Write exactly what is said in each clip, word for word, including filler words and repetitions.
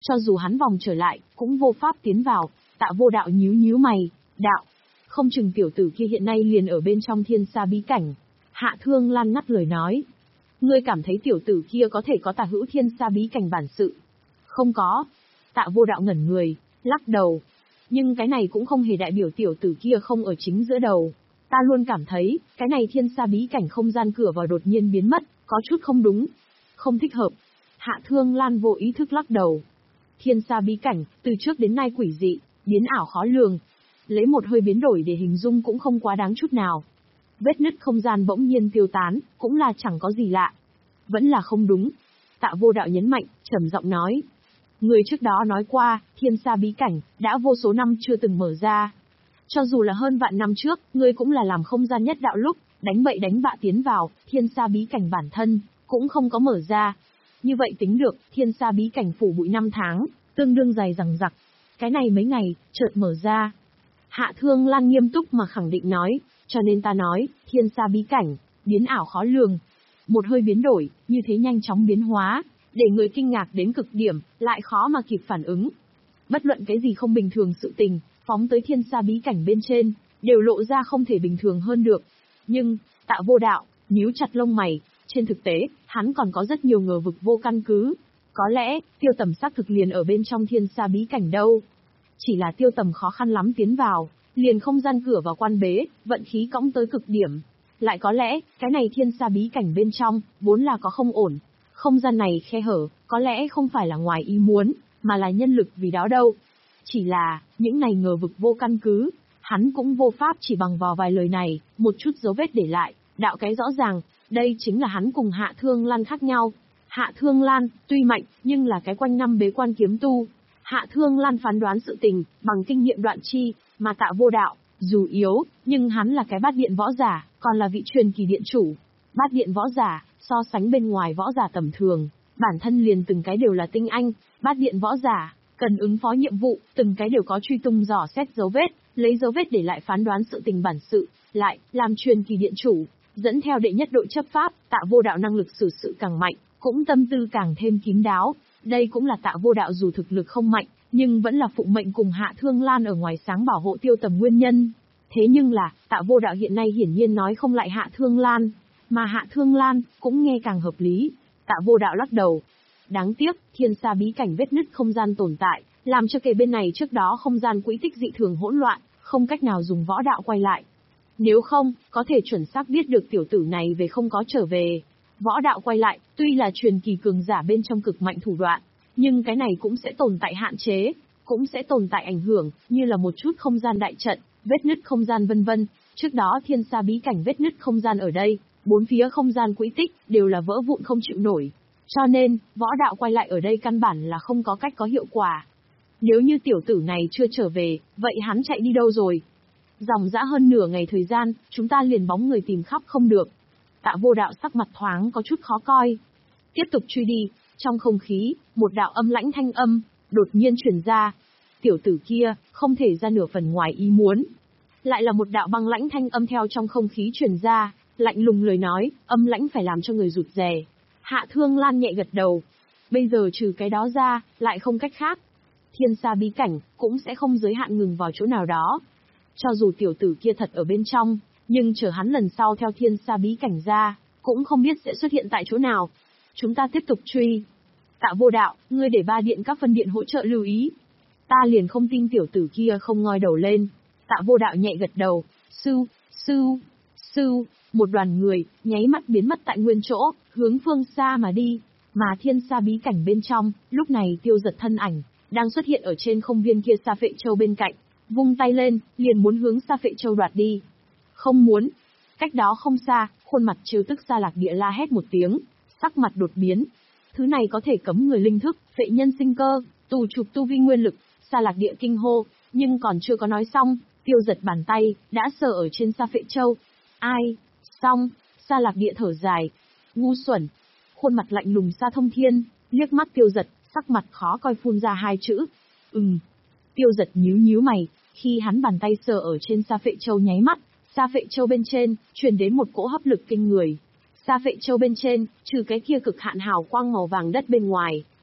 Cho dù hắn vòng trở lại, cũng vô pháp tiến vào. Tạ Vô Đạo nhíu nhíu mày, đạo, không chừng tiểu tử kia hiện nay liền ở bên trong thiên sa bí cảnh. Hạ Thương Lan ngắt lời nói, ngươi cảm thấy tiểu tử kia có thể có tả hữu thiên sa bí cảnh bản sự? Không có. Tạ Vô Đạo ngẩn người, lắc đầu. Nhưng cái này cũng không hề đại biểu tiểu tử kia không ở chính giữa đầu. Ta luôn cảm thấy, cái này thiên sa bí cảnh không gian cửa vào đột nhiên biến mất, có chút không đúng. Không thích hợp. Hạ Thương Lan vô ý thức lắc đầu. Thiên sa bí cảnh, từ trước đến nay quỷ dị, biến ảo khó lường. Lấy một hơi biến đổi để hình dung cũng không quá đáng chút nào. Vết nứt không gian bỗng nhiên tiêu tán, cũng là chẳng có gì lạ. Vẫn là không đúng. Tạ Vô Đạo nhấn mạnh, trầm giọng nói. Người trước đó nói qua, thiên sa bí cảnh, đã vô số năm chưa từng mở ra. Cho dù là hơn vạn năm trước, ngươi cũng là làm không gian nhất đạo lúc, đánh bậy đánh bạ tiến vào, thiên sa bí cảnh bản thân, cũng không có mở ra. Như vậy tính được, thiên sa bí cảnh phủ bụi năm tháng, tương đương dài rằng rặc. Cái này mấy ngày, chợt mở ra. Hạ Thương Lan nghiêm túc mà khẳng định nói, cho nên ta nói, thiên sa bí cảnh, biến ảo khó lường. Một hơi biến đổi, như thế nhanh chóng biến hóa, để người kinh ngạc đến cực điểm, lại khó mà kịp phản ứng. Bất luận cái gì không bình thường sự tình, phóng tới thiên sa bí cảnh bên trên, đều lộ ra không thể bình thường hơn được. Nhưng, Tạ Vô Đạo, nhíu chặt lông mày, trên thực tế, hắn còn có rất nhiều ngờ vực vô căn cứ. Có lẽ, Tiêu Tầm xác thực liền ở bên trong thiên sa bí cảnh đâu. Chỉ là Tiêu Tầm khó khăn lắm tiến vào, liền không gian cửa vào quan bế, vận khí cõng tới cực điểm. Lại có lẽ, cái này thiên sa bí cảnh bên trong, vốn là có không ổn. Không gian này khe hở, có lẽ không phải là ngoài ý muốn, mà là nhân lực vì đó đâu. Chỉ là, những này ngờ vực vô căn cứ, hắn cũng vô pháp chỉ bằng vào vài lời này, một chút dấu vết để lại, đạo cái rõ ràng, đây chính là hắn cùng Hạ Thương Lan khác nhau. Hạ Thương Lan, tuy mạnh, nhưng là cái quanh năm bế quan kiếm tu. Hạ Thương Lan phán đoán sự tình, bằng kinh nghiệm đoạn chi, mà Tạ Vô Đạo, dù yếu, nhưng hắn là cái bát điện võ giả, còn là vị truyền kỳ điện chủ. Bát điện võ giả, so sánh bên ngoài võ giả tầm thường, bản thân liền từng cái đều là tinh anh, bát điện võ giả, cần ứng phó nhiệm vụ, từng cái đều có truy tung dò xét dấu vết, lấy dấu vết để lại phán đoán sự tình bản sự, lại, làm truyền kỳ điện chủ, dẫn theo đệ nhất đội chấp pháp, Tạ Vô Đạo năng lực xử sự càng mạnh, cũng tâm tư càng thêm kín đáo. Đây cũng là Tạ Vô Đạo dù thực lực không mạnh, nhưng vẫn là phụng mệnh cùng Hạ Thương Lan ở ngoài sáng bảo hộ Tiêu Tầm nguyên nhân. Thế nhưng là, Tạ Vô Đạo hiện nay hiển nhiên nói không lại Hạ Thương Lan, mà Hạ Thương Lan cũng nghe càng hợp lý. Tạ Vô Đạo lắc đầu. Đáng tiếc, thiên sa bí cảnh vết nứt không gian tồn tại, làm cho kề bên này trước đó không gian quỹ tích dị thường hỗn loạn, không cách nào dùng võ đạo quay lại. Nếu không, có thể chuẩn xác biết được tiểu tử này về không có trở về. Võ đạo quay lại, tuy là truyền kỳ cường giả bên trong cực mạnh thủ đoạn, nhưng cái này cũng sẽ tồn tại hạn chế, cũng sẽ tồn tại ảnh hưởng, như là một chút không gian đại trận, vết nứt không gian vân vân. Trước đó thiên sa bí cảnh vết nứt không gian ở đây, bốn phía không gian quỹ tích, đều là vỡ vụn không chịu nổi. Cho nên, võ đạo quay lại ở đây căn bản là không có cách có hiệu quả. Nếu như tiểu tử này chưa trở về, vậy hắn chạy đi đâu rồi? Dòng dã hơn nửa ngày thời gian, chúng ta liền bóng người tìm khắp không được. Tạ Vô Đạo sắc mặt thoáng có chút khó coi. Tiếp tục truy đi, trong không khí, một đạo âm lãnh thanh âm, đột nhiên truyền ra. Tiểu tử kia, không thể ra nửa phần ngoài ý muốn. Lại là một đạo băng lãnh thanh âm theo trong không khí truyền ra, lạnh lùng lời nói, âm lãnh phải làm cho người rụt rè. Hạ Thương Lan nhẹ gật đầu. Bây giờ trừ cái đó ra, lại không cách khác. Thiên sa bí cảnh, cũng sẽ không giới hạn ngừng vào chỗ nào đó. Cho dù tiểu tử kia thật ở bên trong, nhưng chờ hắn lần sau theo thiên sa bí cảnh ra, cũng không biết sẽ xuất hiện tại chỗ nào. Chúng ta tiếp tục truy. Tạ Vô Đạo, ngươi để ba điện các phân điện hỗ trợ lưu ý. Ta liền không tin tiểu tử kia không ngoi đầu lên. Tạ Vô Đạo nhẹ gật đầu. Sư, sư, sư, một đoàn người, nháy mắt biến mất tại nguyên chỗ, hướng phương xa mà đi. Mà thiên sa bí cảnh bên trong, lúc này Tiêu Giật thân ảnh, đang xuất hiện ở trên không viên kia Sa Phệ Châu bên cạnh. Vung tay lên, liền muốn hướng Sa Phệ Châu đoạt đi. Không muốn. Cách đó không xa, khuôn mặt trêu tức Sa Lạc Địa la hét một tiếng, sắc mặt đột biến. Thứ này có thể cấm người linh thức, phệ nhân sinh cơ, tù chụp tu vi nguyên lực. Sa Lạc Địa kinh hô, nhưng còn chưa có nói xong, Tiêu Giật bàn tay đã sờ ở trên Sa Phệ Châu. Ai? Xong. Sa Lạc Địa thở dài. Ngu xuẩn. Khuôn mặt lạnh lùng Sa Thông Thiên liếc mắt Tiêu Giật, sắc mặt khó coi phun ra hai chữ. Ừm. Tiêu Giật nhíu nhíu mày, khi hắn bàn tay sờ ở trên Sa Phệ Châu nháy mắt, Sa Phệ Châu bên trên truyền đến một cỗ hấp lực kinh người. Sa Phệ Châu bên trên, trừ cái kia cực hạn hào quang màu vàng đất bên ngoài,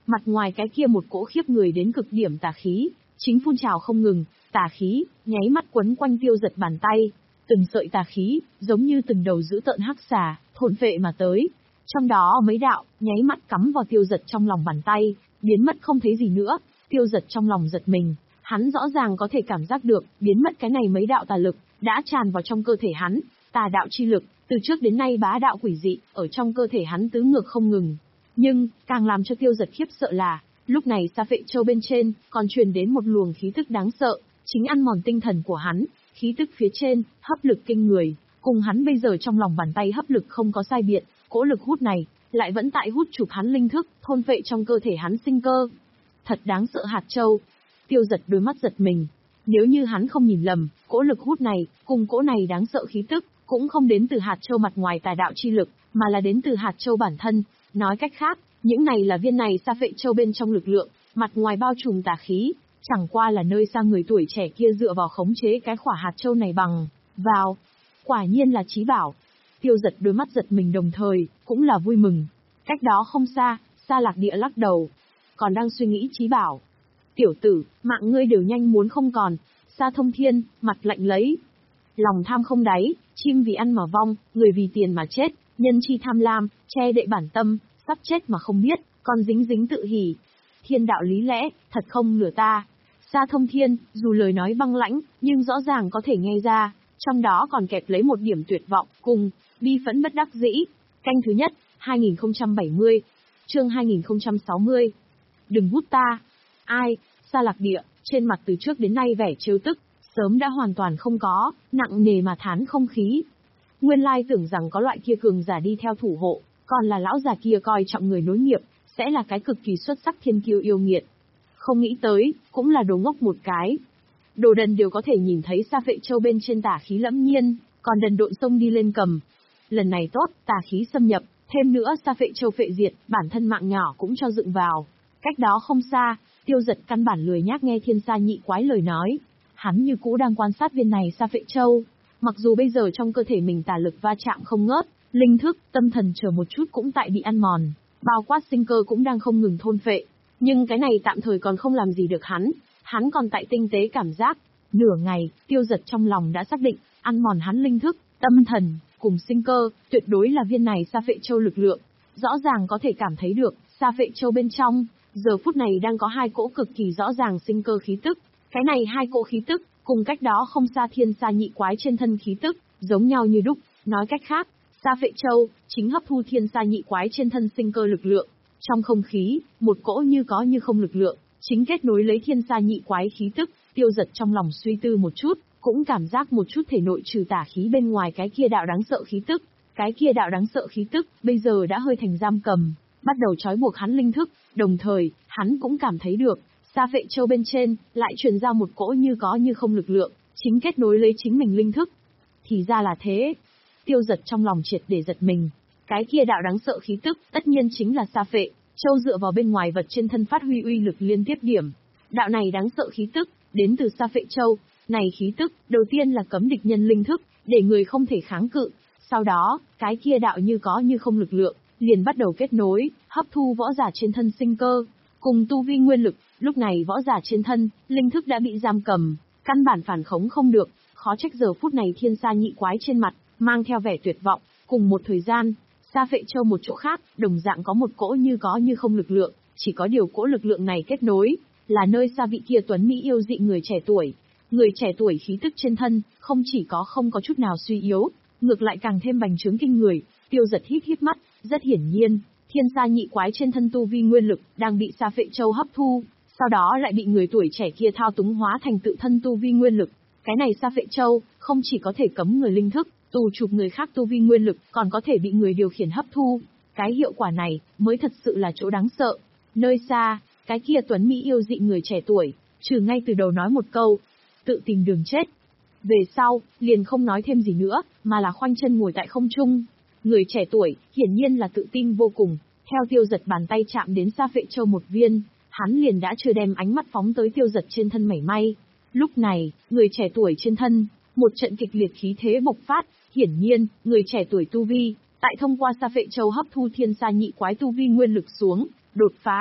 mặt ngoài cái kia một cỗ khiếp người đến cực điểm tà khí, chính phun trào không ngừng, tà khí, nháy mắt quấn quanh Tiêu Giật bàn tay. Từng sợi tà khí, giống như từng đầu dữ tợn hắc xà, thôn phệ mà tới. Trong đó mấy đạo, nháy mắt cắm vào Tiêu Giật trong lòng bàn tay, biến mất không thấy gì nữa. Tiêu Giật trong lòng giật mình, hắn rõ ràng có thể cảm giác được, biến mất cái này mấy đạo tà lực, đã tràn vào trong cơ thể hắn, tà đạo chi lực, từ trước đến nay bá đạo quỷ dị, ở trong cơ thể hắn tứ ngược không ngừng. Nhưng, càng làm cho Tiêu Giật khiếp sợ là, lúc này Sa Phệ Châu bên trên, còn truyền đến một luồng khí tức đáng sợ, chính ăn mòn tinh thần của hắn, khí tức phía trên, hấp lực kinh người, cùng hắn bây giờ trong lòng bàn tay hấp lực không có sai biệt, cỗ lực hút này, lại vẫn tại hút chụp hắn linh thức, thôn phệ trong cơ thể hắn sinh cơ. Thật đáng sợ hạt châu. Tiêu Giật đôi mắt giật mình. Nếu như hắn không nhìn lầm, cỗ lực hút này, cùng cỗ này đáng sợ khí tức, cũng không đến từ hạt châu mặt ngoài tà đạo chi lực, mà là đến từ hạt châu bản thân. Nói cách khác, những này là viên này Sa Phệ Châu bên trong lực lượng, mặt ngoài bao trùm tà khí, chẳng qua là nơi xa người tuổi trẻ kia dựa vào khống chế cái khỏa hạt châu này bằng vào. Quả nhiên là chí bảo. Tiêu Giật đôi mắt giật mình đồng thời, cũng là vui mừng. Cách đó không xa, Sa Lạc Địa lắc đầu, còn đang suy nghĩ chí bảo. Tiểu tử, mạng ngươi đều nhanh muốn không còn. Sa Thông Thiên, mặt lạnh lấy. Lòng tham không đáy, chim vì ăn mà vong, người vì tiền mà chết, nhân chi tham lam, che đậy bản tâm, sắp chết mà không biết, còn dính dính tự hỉ. Thiên đạo lý lẽ, thật không lừa ta. Sa Thông Thiên, dù lời nói băng lãnh, nhưng rõ ràng có thể nghe ra, trong đó còn kẹp lấy một điểm tuyệt vọng, cùng, bi phẫn bất đắc dĩ. Canh thứ nhất, hai nghìn không trăm bảy mươi, chương hai nghìn không trăm sáu mươi. Đừng hút ta. Ai? Sa Lạc Địa, trên mặt từ trước đến nay vẻ trêu tức, sớm đã hoàn toàn không có, nặng nề mà thán không khí. Nguyên lai tưởng rằng có loại kia cường giả đi theo thủ hộ, còn là lão già kia coi trọng người nối nghiệp, sẽ là cái cực kỳ xuất sắc thiên kiêu yêu nghiệt. Không nghĩ tới, cũng là đồ ngốc một cái. Đồ đần đều có thể nhìn thấy Sa Phệ Châu bên trên tà khí lẫm nhiên, còn đần độn xông đi lên cầm. Lần này tốt, tà khí xâm nhập, thêm nữa Sa Phệ Châu phệ diệt, bản thân mạng nhỏ cũng cho dựng vào. Cách đó không xa, Tiêu Giật căn bản lười nhác nghe Thiên Sa nhị quái lời nói. Hắn như cũ đang quan sát viên này Sa Phệ Châu. Mặc dù bây giờ trong cơ thể mình tà lực va chạm không ngớt, linh thức, tâm thần chờ một chút cũng tại bị ăn mòn, bao quát sinh cơ cũng đang không ngừng thôn phệ. Nhưng cái này tạm thời còn không làm gì được hắn, hắn còn tại tinh tế cảm giác. Nửa ngày, Tiêu Giật trong lòng đã xác định, ăn mòn hắn linh thức, tâm thần, cùng sinh cơ, tuyệt đối là viên này Sa Phệ Châu lực lượng. Rõ ràng có thể cảm thấy được, Sa Phệ Châu bên trong, giờ phút này đang có hai cỗ cực kỳ rõ ràng sinh cơ khí tức. Cái này hai cỗ khí tức, cùng cách đó không xa Thiên Sa nhị quái trên thân khí tức, giống nhau như đúc. Nói cách khác, Sa Phệ Châu chính hấp thu Thiên Sa nhị quái trên thân sinh cơ lực lượng. Trong không khí, một cỗ như có như không lực lượng, chính kết nối lấy Thiên Sa nhị quái khí tức. Tiêu Giật trong lòng suy tư một chút, cũng cảm giác một chút thể nội trừ tà khí bên ngoài cái kia đạo đáng sợ khí tức. Cái kia đạo đáng sợ khí tức, bây giờ đã hơi thành giam cầm, bắt đầu trói buộc hắn linh thức, đồng thời, hắn cũng cảm thấy được, Sa Phệ Châu bên trên, lại truyền ra một cỗ như có như không lực lượng, chính kết nối lấy chính mình linh thức. Thì ra là thế. Tiêu Giật trong lòng triệt để giật mình. Cái kia đạo đáng sợ khí tức, tất nhiên chính là Sa Phệ Châu dựa vào bên ngoài vật trên thân phát huy uy lực liên tiếp điểm. Đạo này đáng sợ khí tức, đến từ Sa Phệ Châu, này khí tức, đầu tiên là cấm địch nhân linh thức, để người không thể kháng cự. Sau đó, cái kia đạo như có như không lực lượng, liền bắt đầu kết nối, hấp thu võ giả trên thân sinh cơ, cùng tu vi nguyên lực. Lúc này võ giả trên thân, linh thức đã bị giam cầm, căn bản phản khống không được, khó trách giờ phút này Thiên Sa nhị quái trên mặt, mang theo vẻ tuyệt vọng. Cùng một thời gian, Sa Phệ Châu một chỗ khác, đồng dạng có một cỗ như có như không lực lượng, chỉ có điều cỗ lực lượng này kết nối, là nơi xa vị kia tuấn mỹ yêu dị người trẻ tuổi. Người trẻ tuổi khí tức trên thân, không chỉ có không có chút nào suy yếu, ngược lại càng thêm bành trướng kinh người. Tiêu Giật híp híp mắt, rất hiển nhiên, Thiên Sa nhị quái trên thân tu vi nguyên lực đang bị Sa Phệ Châu hấp thu, sau đó lại bị người tuổi trẻ kia thao túng hóa thành tự thân tu vi nguyên lực. Cái này Sa Phệ Châu không chỉ có thể cấm người linh thức, tù chụp người khác tu vi nguyên lực, còn có thể bị người điều khiển hấp thu. Cái hiệu quả này mới thật sự là chỗ đáng sợ. Nơi xa, cái kia tuấn mỹ yêu dị người trẻ tuổi, trừ ngay từ đầu nói một câu, tự tìm đường chết. Về sau, liền không nói thêm gì nữa, mà là khoanh chân ngồi tại không trung. Người trẻ tuổi, hiển nhiên là tự tin vô cùng, theo Tiêu Giật bàn tay chạm đến Sa Phệ Châu một viên, hắn liền đã chưa đem ánh mắt phóng tới Tiêu Giật trên thân mảy may. Lúc này, người trẻ tuổi trên thân, một trận kịch liệt khí thế bộc phát, hiển nhiên, người trẻ tuổi tu vi, tại thông qua Sa Phệ Châu hấp thu Thiên Sa nhị quái tu vi nguyên lực xuống, đột phá,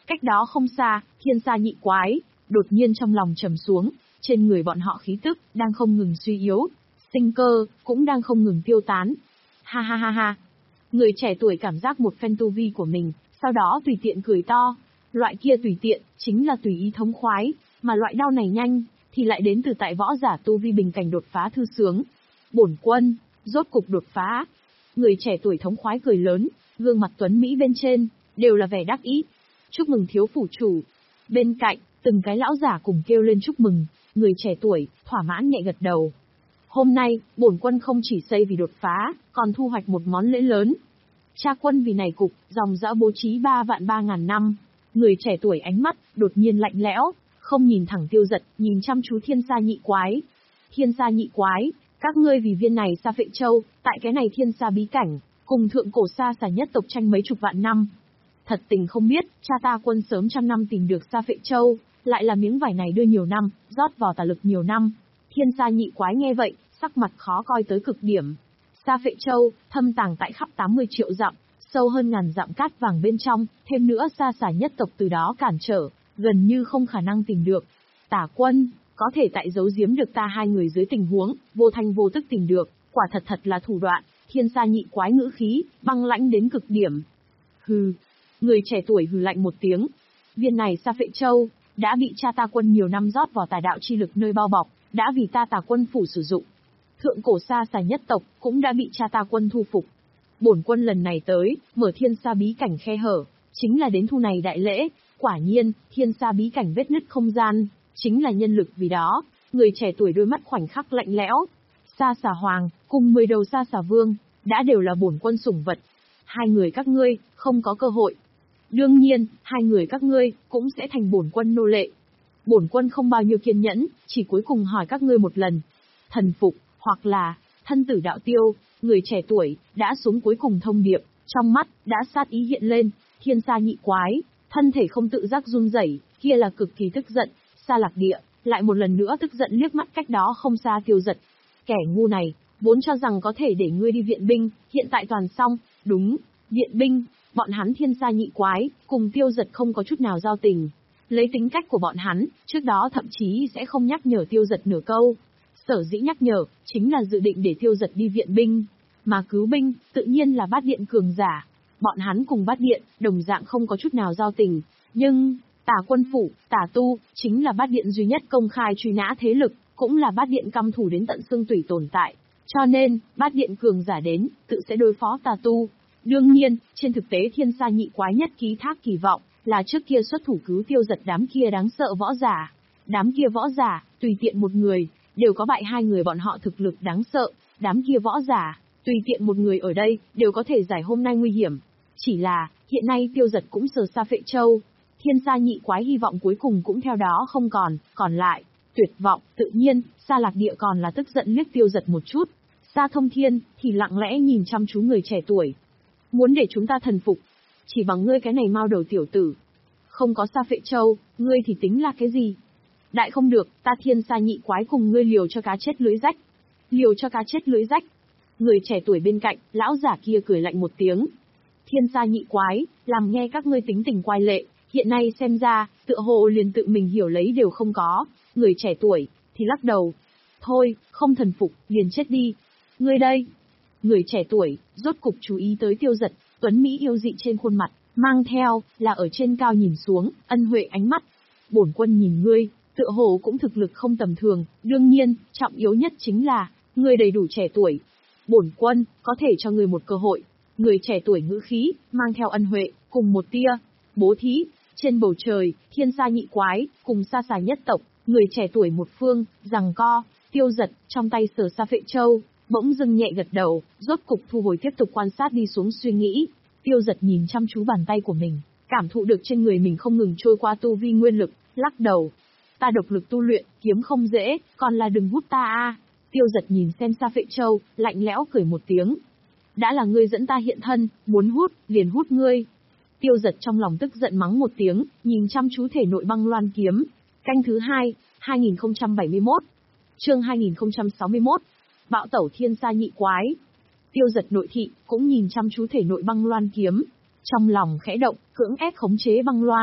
Cách đó không xa, thiên sa nhị quái, đột nhiên trong lòng trầm xuống, trên người bọn họ khí tức, đang không ngừng suy yếu, sinh cơ, cũng đang không ngừng tiêu tán. Ha ha ha ha. Người trẻ tuổi cảm giác một phen tu vi của mình, sau đó tùy tiện cười to. Loại kia tùy tiện, chính là tùy ý thống khoái, mà loại đau này nhanh, thì lại đến từ tại võ giả tu vi bình cảnh đột phá thư sướng. Bổn quân, rốt cục đột phá. Người trẻ tuổi thống khoái cười lớn, gương mặt tuấn Mỹ bên trên, đều là vẻ đắc ý. Chúc mừng thiếu phủ chủ. Bên cạnh, từng cái lão giả cùng kêu lên chúc mừng, người trẻ tuổi, thỏa mãn nhẹ gật đầu. Hôm nay, bổn quân không chỉ xây vì đột phá, còn thu hoạch một món lễ lớn. Cha quân vì này cục, dòng dã bố trí ba vạn ba ngàn năm. Người trẻ tuổi ánh mắt, đột nhiên lạnh lẽo, không nhìn thẳng Tiêu Dật, nhìn chăm chú thiên sa nhị quái. Thiên sa nhị quái, các ngươi vì viên này Sa Phệ Châu, tại cái này thiên sa bí cảnh, cùng thượng cổ sa xà nhất tộc tranh mấy chục vạn năm. Thật tình không biết, cha ta quân sớm trăm năm tìm được Sa Phệ Châu, lại là miếng vải này đưa nhiều năm, rót vào tà lực nhiều năm. Thiên sa nhị quái nghe vậy, sắc mặt khó coi tới cực điểm. Sa Phệ Châu, thâm tàng tại khắp tám mươi triệu dặm, sâu hơn ngàn dặm cát vàng bên trong, thêm nữa sa xà nhất tộc từ đó cản trở, gần như không khả năng tìm được. Tả quân, có thể tại giấu giếm được ta hai người dưới tình huống, vô thanh vô tức tìm được, quả thật thật là thủ đoạn. Thiên sa nhị quái ngữ khí, băng lãnh đến cực điểm. Hừ, người trẻ tuổi hừ lạnh một tiếng. Viên này Sa Phệ Châu, đã bị cha ta quân nhiều năm rót vào tà đạo chi lực nơi bao bọc, đã vì ta tà quân phủ sử dụng. Thượng cổ sa xà nhất tộc, cũng đã bị cha ta quân thu phục. Bổn quân lần này tới, mở thiên sa bí cảnh khe hở, chính là đến thu này đại lễ. Quả nhiên, thiên sa bí cảnh vết nứt không gian, chính là nhân lực vì đó. Người trẻ tuổi đôi mắt khoảnh khắc lạnh lẽo. Sa xà hoàng, cùng mười đầu sa xà vương, đã đều là bổn quân sủng vật. Hai người các ngươi, không có cơ hội. Đương nhiên, hai người các ngươi, cũng sẽ thành bổn quân nô lệ. Bổn quân không bao nhiêu kiên nhẫn, chỉ cuối cùng hỏi các ngươi một lần. Thần phục, hoặc là, thân tử đạo tiêu. Người trẻ tuổi, đã xuống cuối cùng thông điệp, trong mắt, đã sát ý hiện lên. Thiên sa nhị quái, thân thể không tự giác run rẩy, kia là cực kỳ tức giận. Sa Lạc Địa, lại một lần nữa tức giận liếc mắt cách đó không xa Tiêu Dật. Kẻ ngu này, vốn cho rằng có thể để ngươi đi viện binh, hiện tại toàn xong. Đúng, viện binh, bọn hắn thiên sa nhị quái, cùng Tiêu Dật không có chút nào giao tình. Lấy tính cách của bọn hắn, trước đó thậm chí sẽ không nhắc nhở Tiêu Dật nửa câu. Sở dĩ nhắc nhở, chính là dự định để Tiêu Dật đi viện binh. Mà cứu binh, tự nhiên là Bát Điện cường giả. Bọn hắn cùng Bát Điện, đồng dạng không có chút nào giao tình. Nhưng, Tả quân phủ, Tả tu, chính là Bát Điện duy nhất công khai truy nã thế lực, cũng là Bát Điện căm thù đến tận xương tủy tồn tại. Cho nên, Bát Điện cường giả đến, tự sẽ đối phó Tà tu. Đương nhiên, trên thực tế thiên sa nhị quái nhất ký thác kỳ vọng, là trước kia xuất thủ cứu Tiêu Dật đám kia đáng sợ võ giả. Đám kia võ giả, tùy tiện một người, đều có bại hai người bọn họ thực lực đáng sợ. Đám kia võ giả, tùy tiện một người ở đây, đều có thể giải hôm nay nguy hiểm. Chỉ là, hiện nay Tiêu Dật cũng sờ Sa Phệ Châu. Thiên sa nhị quái hy vọng cuối cùng cũng theo đó không còn, còn lại, tuyệt vọng, tự nhiên, Sa Lạc Địa còn là tức giận liếc Tiêu Dật một chút. Sa Thông Thiên, thì lặng lẽ nhìn chăm chú người trẻ tuổi. Muốn để chúng ta thần phục, chỉ bằng ngươi cái này mao đầu tiểu tử. Không có Sa Phệ Châu, ngươi thì tính là cái gì? Đại không được, ta thiên sa nhị quái cùng ngươi liều cho cá chết lưới rách. Liều cho cá chết lưới rách. Người trẻ tuổi bên cạnh, lão giả kia cười lạnh một tiếng. Thiên sa nhị quái, làm nghe các ngươi tính tình quái lệ, hiện nay xem ra, tựa hồ liền tự mình hiểu lấy đều không có. Người trẻ tuổi, thì lắc đầu. Thôi, không thần phục, liền chết đi. Ngươi đây. Người trẻ tuổi, rốt cục chú ý tới Tiêu Dật, tuấn Mỹ yêu dị trên khuôn mặt, mang theo, là ở trên cao nhìn xuống, ân huệ ánh mắt. Bổn quân nhìn ngươi, tựa hồ cũng thực lực không tầm thường, đương nhiên, trọng yếu nhất chính là, ngươi đầy đủ trẻ tuổi. Bổn quân, có thể cho ngươi một cơ hội. Người trẻ tuổi ngữ khí, mang theo ân huệ, cùng một tia, bố thí. Trên bầu trời, thiên sa nhị quái, cùng sa xà nhất tộc, người trẻ tuổi một phương, giằng co. Tiêu Dật, trong tay sờ Sa Phệ Châu, bỗng dưng nhẹ gật đầu, rốt cục thu hồi tiếp tục quan sát đi xuống suy nghĩ. Tiêu Dật nhìn chăm chú bàn tay của mình, cảm thụ được trên người mình không ngừng trôi qua tu vi nguyên lực, lắc đầu. Ta độc lực tu luyện, kiếm không dễ, còn là đừng hút ta a. Tiêu Dật nhìn xem Sa Phệ Châu, lạnh lẽo cười một tiếng. Đã là ngươi dẫn ta hiện thân, muốn hút, liền hút ngươi. Tiêu Dật trong lòng tức giận mắng một tiếng, nhìn chăm chú thể nội băng loan kiếm. Canh thứ hai, hai nghìn không trăm bảy mươi mốt. Chương hai nghìn không trăm sáu mươi mốt. Bạo tẩu thiên sa nhị quái. Tiêu Dật nội thị, cũng nhìn chăm chú thể nội băng loan kiếm. Trong lòng khẽ động, cưỡng ép khống chế băng loan.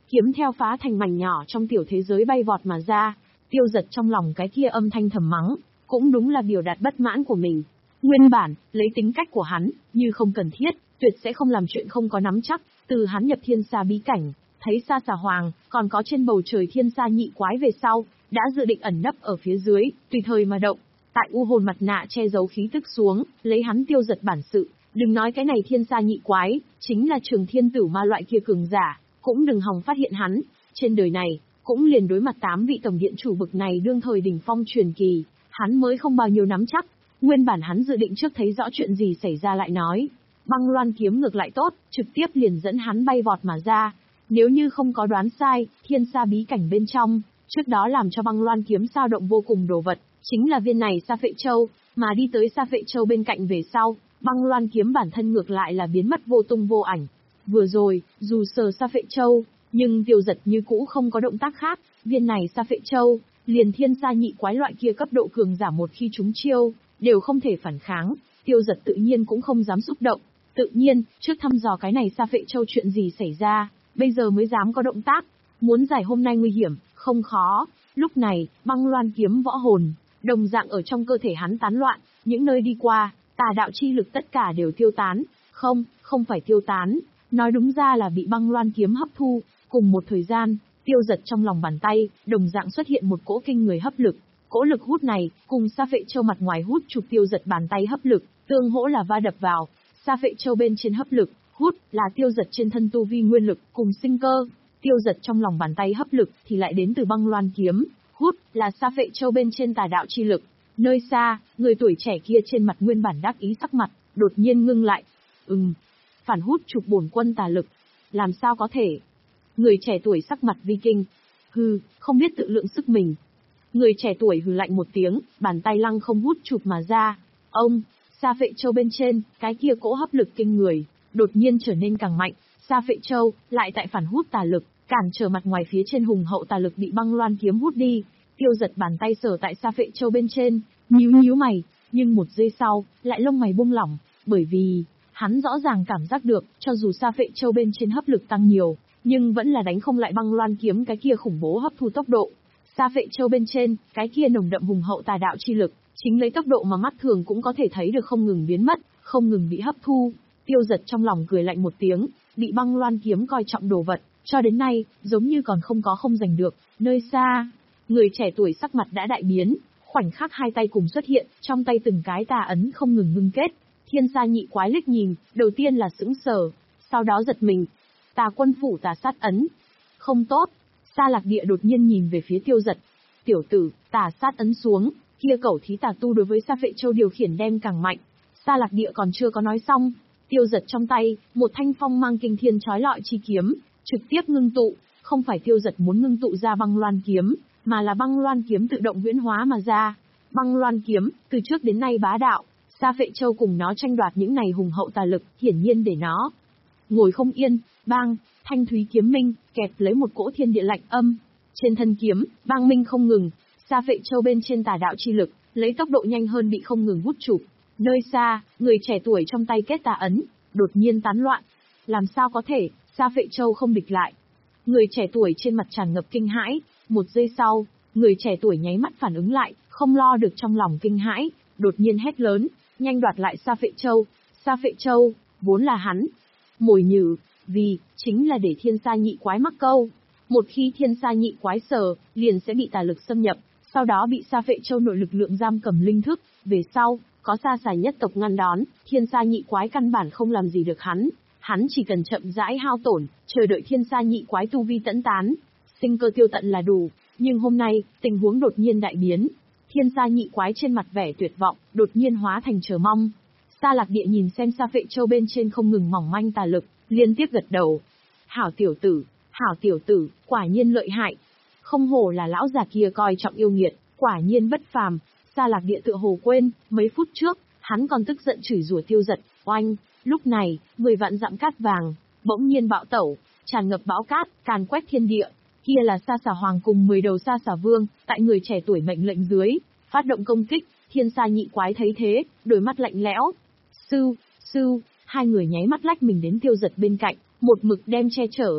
kiếm theo phá thành mảnh nhỏ trong tiểu thế giới bay vọt mà ra. Tiêu Giật trong lòng cái kia âm thanh thầm mắng, cũng đúng là biểu đạt bất mãn của mình. Nguyên bản, lấy tính cách của hắn, như không cần thiết, tuyệt sẽ không làm chuyện không có nắm chắc, từ hắn nhập thiên sa bí cảnh, thấy sa xà hoàng, còn có trên bầu trời thiên sa nhị quái về sau, đã dự định ẩn nấp ở phía dưới, tùy thời mà động. Tại u hồn mặt nạ che giấu khí tức xuống, lấy hắn Tiêu Giật bản sự, đừng nói cái này thiên sa nhị quái, chính là Trường Thiên Tử Ma loại kia cường giả, cũng đừng hòng phát hiện hắn. Trên đời này, cũng liền đối mặt tám vị tổng điện chủ bực này đương thời đỉnh phong truyền kỳ, hắn mới không bao nhiêu nắm chắc. Nguyên bản hắn dự định trước thấy rõ chuyện gì xảy ra lại nói. Băng loan kiếm ngược lại tốt, trực tiếp liền dẫn hắn bay vọt mà ra. Nếu như không có đoán sai, thiên sa bí cảnh bên trong, trước đó làm cho băng loan kiếm sao động vô cùng đồ vật, chính là viên này Sa Phệ Châu, mà đi tới Sa Phệ Châu bên cạnh về sau, băng loan kiếm bản thân ngược lại là biến mất vô tung vô ảnh. Vừa rồi, dù sờ Sa Phệ Châu, nhưng Tiêu Giật như cũ không có động tác khác, viên này Sa Phệ Châu, liền thiên sa nhị quái loại kia cấp độ cường giả một khi chúng chiêu, đều không thể phản kháng, Tiêu Giật tự nhiên cũng không dám xúc động. Tự nhiên, trước thăm dò cái này Sa Phệ Châu chuyện gì xảy ra, bây giờ mới dám có động tác, muốn giải hôm nay nguy hiểm, không khó. Lúc này, băng loan kiếm võ hồn, đồng dạng ở trong cơ thể hắn tán loạn, những nơi đi qua, tà đạo chi lực tất cả đều tiêu tán, không, không phải tiêu tán, nói đúng ra là bị băng loan kiếm hấp thu. Cùng một thời gian, Tiêu Giật trong lòng bàn tay, đồng dạng xuất hiện một cỗ kinh người hấp lực. Cỗ lực hút này, cùng Sa Phệ Châu mặt ngoài hút chụp Tiêu Giật bàn tay hấp lực, tương hỗ là va đập vào. Sa Phệ Châu bên trên hấp lực, hút là Tiêu Giật trên thân tu vi nguyên lực cùng sinh cơ. Tiêu Giật trong lòng bàn tay hấp lực thì lại đến từ băng loan kiếm, hút là Sa Phệ Châu bên trên tà đạo chi lực. Nơi xa, người tuổi trẻ kia trên mặt nguyên bản đắc ý sắc mặt, đột nhiên ngưng lại. Ừm, phản hút chụp bổn quân tà lực, làm sao có thể? Người trẻ tuổi sắc mặt vi kinh, hừ, không biết tự lượng sức mình. Người trẻ tuổi hừ lạnh một tiếng, bàn tay lăng không hút chụp mà ra. Ông, Sa Phệ Châu bên trên, cái kia cỗ hấp lực kinh người, đột nhiên trở nên càng mạnh. Sa Phệ Châu lại tại phản hút tà lực, cản trở mặt ngoài phía trên hùng hậu tà lực bị băng loan kiếm hút đi. Tiêu Giật bàn tay sờ tại Sa Phệ Châu bên trên, nhíu nhíu mày, nhưng một giây sau, lại lông mày buông lỏng, bởi vì hắn rõ ràng cảm giác được, cho dù Sa Phệ Châu bên trên hấp lực tăng nhiều, nhưng vẫn là đánh không lại băng loan kiếm cái kia khủng bố hấp thu tốc độ. Sa Phệ Châu bên trên, cái kia nồng đậm hùng hậu tà đạo chi lực, chính lấy tốc độ mà mắt thường cũng có thể thấy được không ngừng biến mất, không ngừng bị hấp thu. Tiêu Giật trong lòng cười lạnh một tiếng, bị băng loan kiếm coi trọng đồ vật, cho đến nay, giống như còn không có không giành được. Nơi xa, người trẻ tuổi sắc mặt đã đại biến, khoảnh khắc hai tay cùng xuất hiện, trong tay từng cái tà ấn không ngừng ngưng kết. Thiên sa nhị quái liếc nhìn, đầu tiên là sững sờ, sau đó giật mình. Tà quân phủ tà sát ấn. Không tốt. Sa Lạc Địa đột nhiên nhìn về phía Tiêu Giật. Tiểu tử, tà sát ấn xuống, kia cẩu thí tà tu đối với Sa Phệ Châu điều khiển đem càng mạnh. Sa Lạc Địa còn chưa có nói xong, Tiêu Giật trong tay, một thanh phong mang kinh thiên chói lọi chi kiếm, trực tiếp ngưng tụ, không phải Tiêu Giật muốn ngưng tụ ra băng loan kiếm, mà là băng loan kiếm tự động huyễn hóa mà ra. Băng loan kiếm, từ trước đến nay bá đạo, Sa Phệ Châu cùng nó tranh đoạt những này hùng hậu tà lực, hiển nhiên để nó ngồi không yên. Bang, thanh thúy kiếm minh, kẹp lấy một cỗ thiên địa lạnh âm. Trên thân kiếm, bang minh không ngừng, Sa Phệ Châu bên trên tà đạo chi lực, lấy tốc độ nhanh hơn bị không ngừng hút chụp. Nơi xa, người trẻ tuổi trong tay kết tà ấn, đột nhiên tán loạn. Làm sao có thể, Sa Phệ Châu không địch lại. Người trẻ tuổi trên mặt tràn ngập kinh hãi, một giây sau, người trẻ tuổi nháy mắt phản ứng lại, không lo được trong lòng kinh hãi, đột nhiên hét lớn, nhanh đoạt lại Sa Phệ Châu. Sa Phệ Châu, vốn là hắn mồi nhử, vì, chính là để thiên sa nhị quái mắc câu. Một khi thiên sa nhị quái sờ, liền sẽ bị tà lực xâm nhập, sau đó bị Sa Phệ Châu nội lực lượng giam cầm linh thức, về sau, có sa xài nhất tộc ngăn đón, thiên sa nhị quái căn bản không làm gì được hắn, hắn chỉ cần chậm rãi hao tổn, chờ đợi thiên sa nhị quái tu vi tẫn tán, sinh cơ tiêu tận là đủ. Nhưng hôm nay, tình huống đột nhiên đại biến, thiên sa nhị quái trên mặt vẻ tuyệt vọng, đột nhiên hóa thành chờ mong. Sa Lạc Địa nhìn xem Sa Phệ Châu bên trên không ngừng mỏng manh tà lực, liên tiếp gật đầu. Hảo tiểu tử, hảo tiểu tử, quả nhiên lợi hại. Không hổ là lão già kia coi trọng yêu nghiệt, quả nhiên bất phàm. Sa Lạc Địa tựa hồ quên, mấy phút trước, hắn còn tức giận chửi rủa Tiêu Giật, oanh. Lúc này, mười vạn dặm cát vàng, bỗng nhiên bạo tẩu, tràn ngập bão cát, càn quét thiên địa. Kia là Sa Xà Hoàng cùng mười đầu Sa Xà Vương, tại người trẻ tuổi mệnh lệnh dưới, phát động công kích. Thiên sa nhị quái thấy thế, đôi mắt lạnh lẽo. Sư, sư, hai người nháy mắt lách mình đến Tiêu Giật bên cạnh, một mực đem che chở.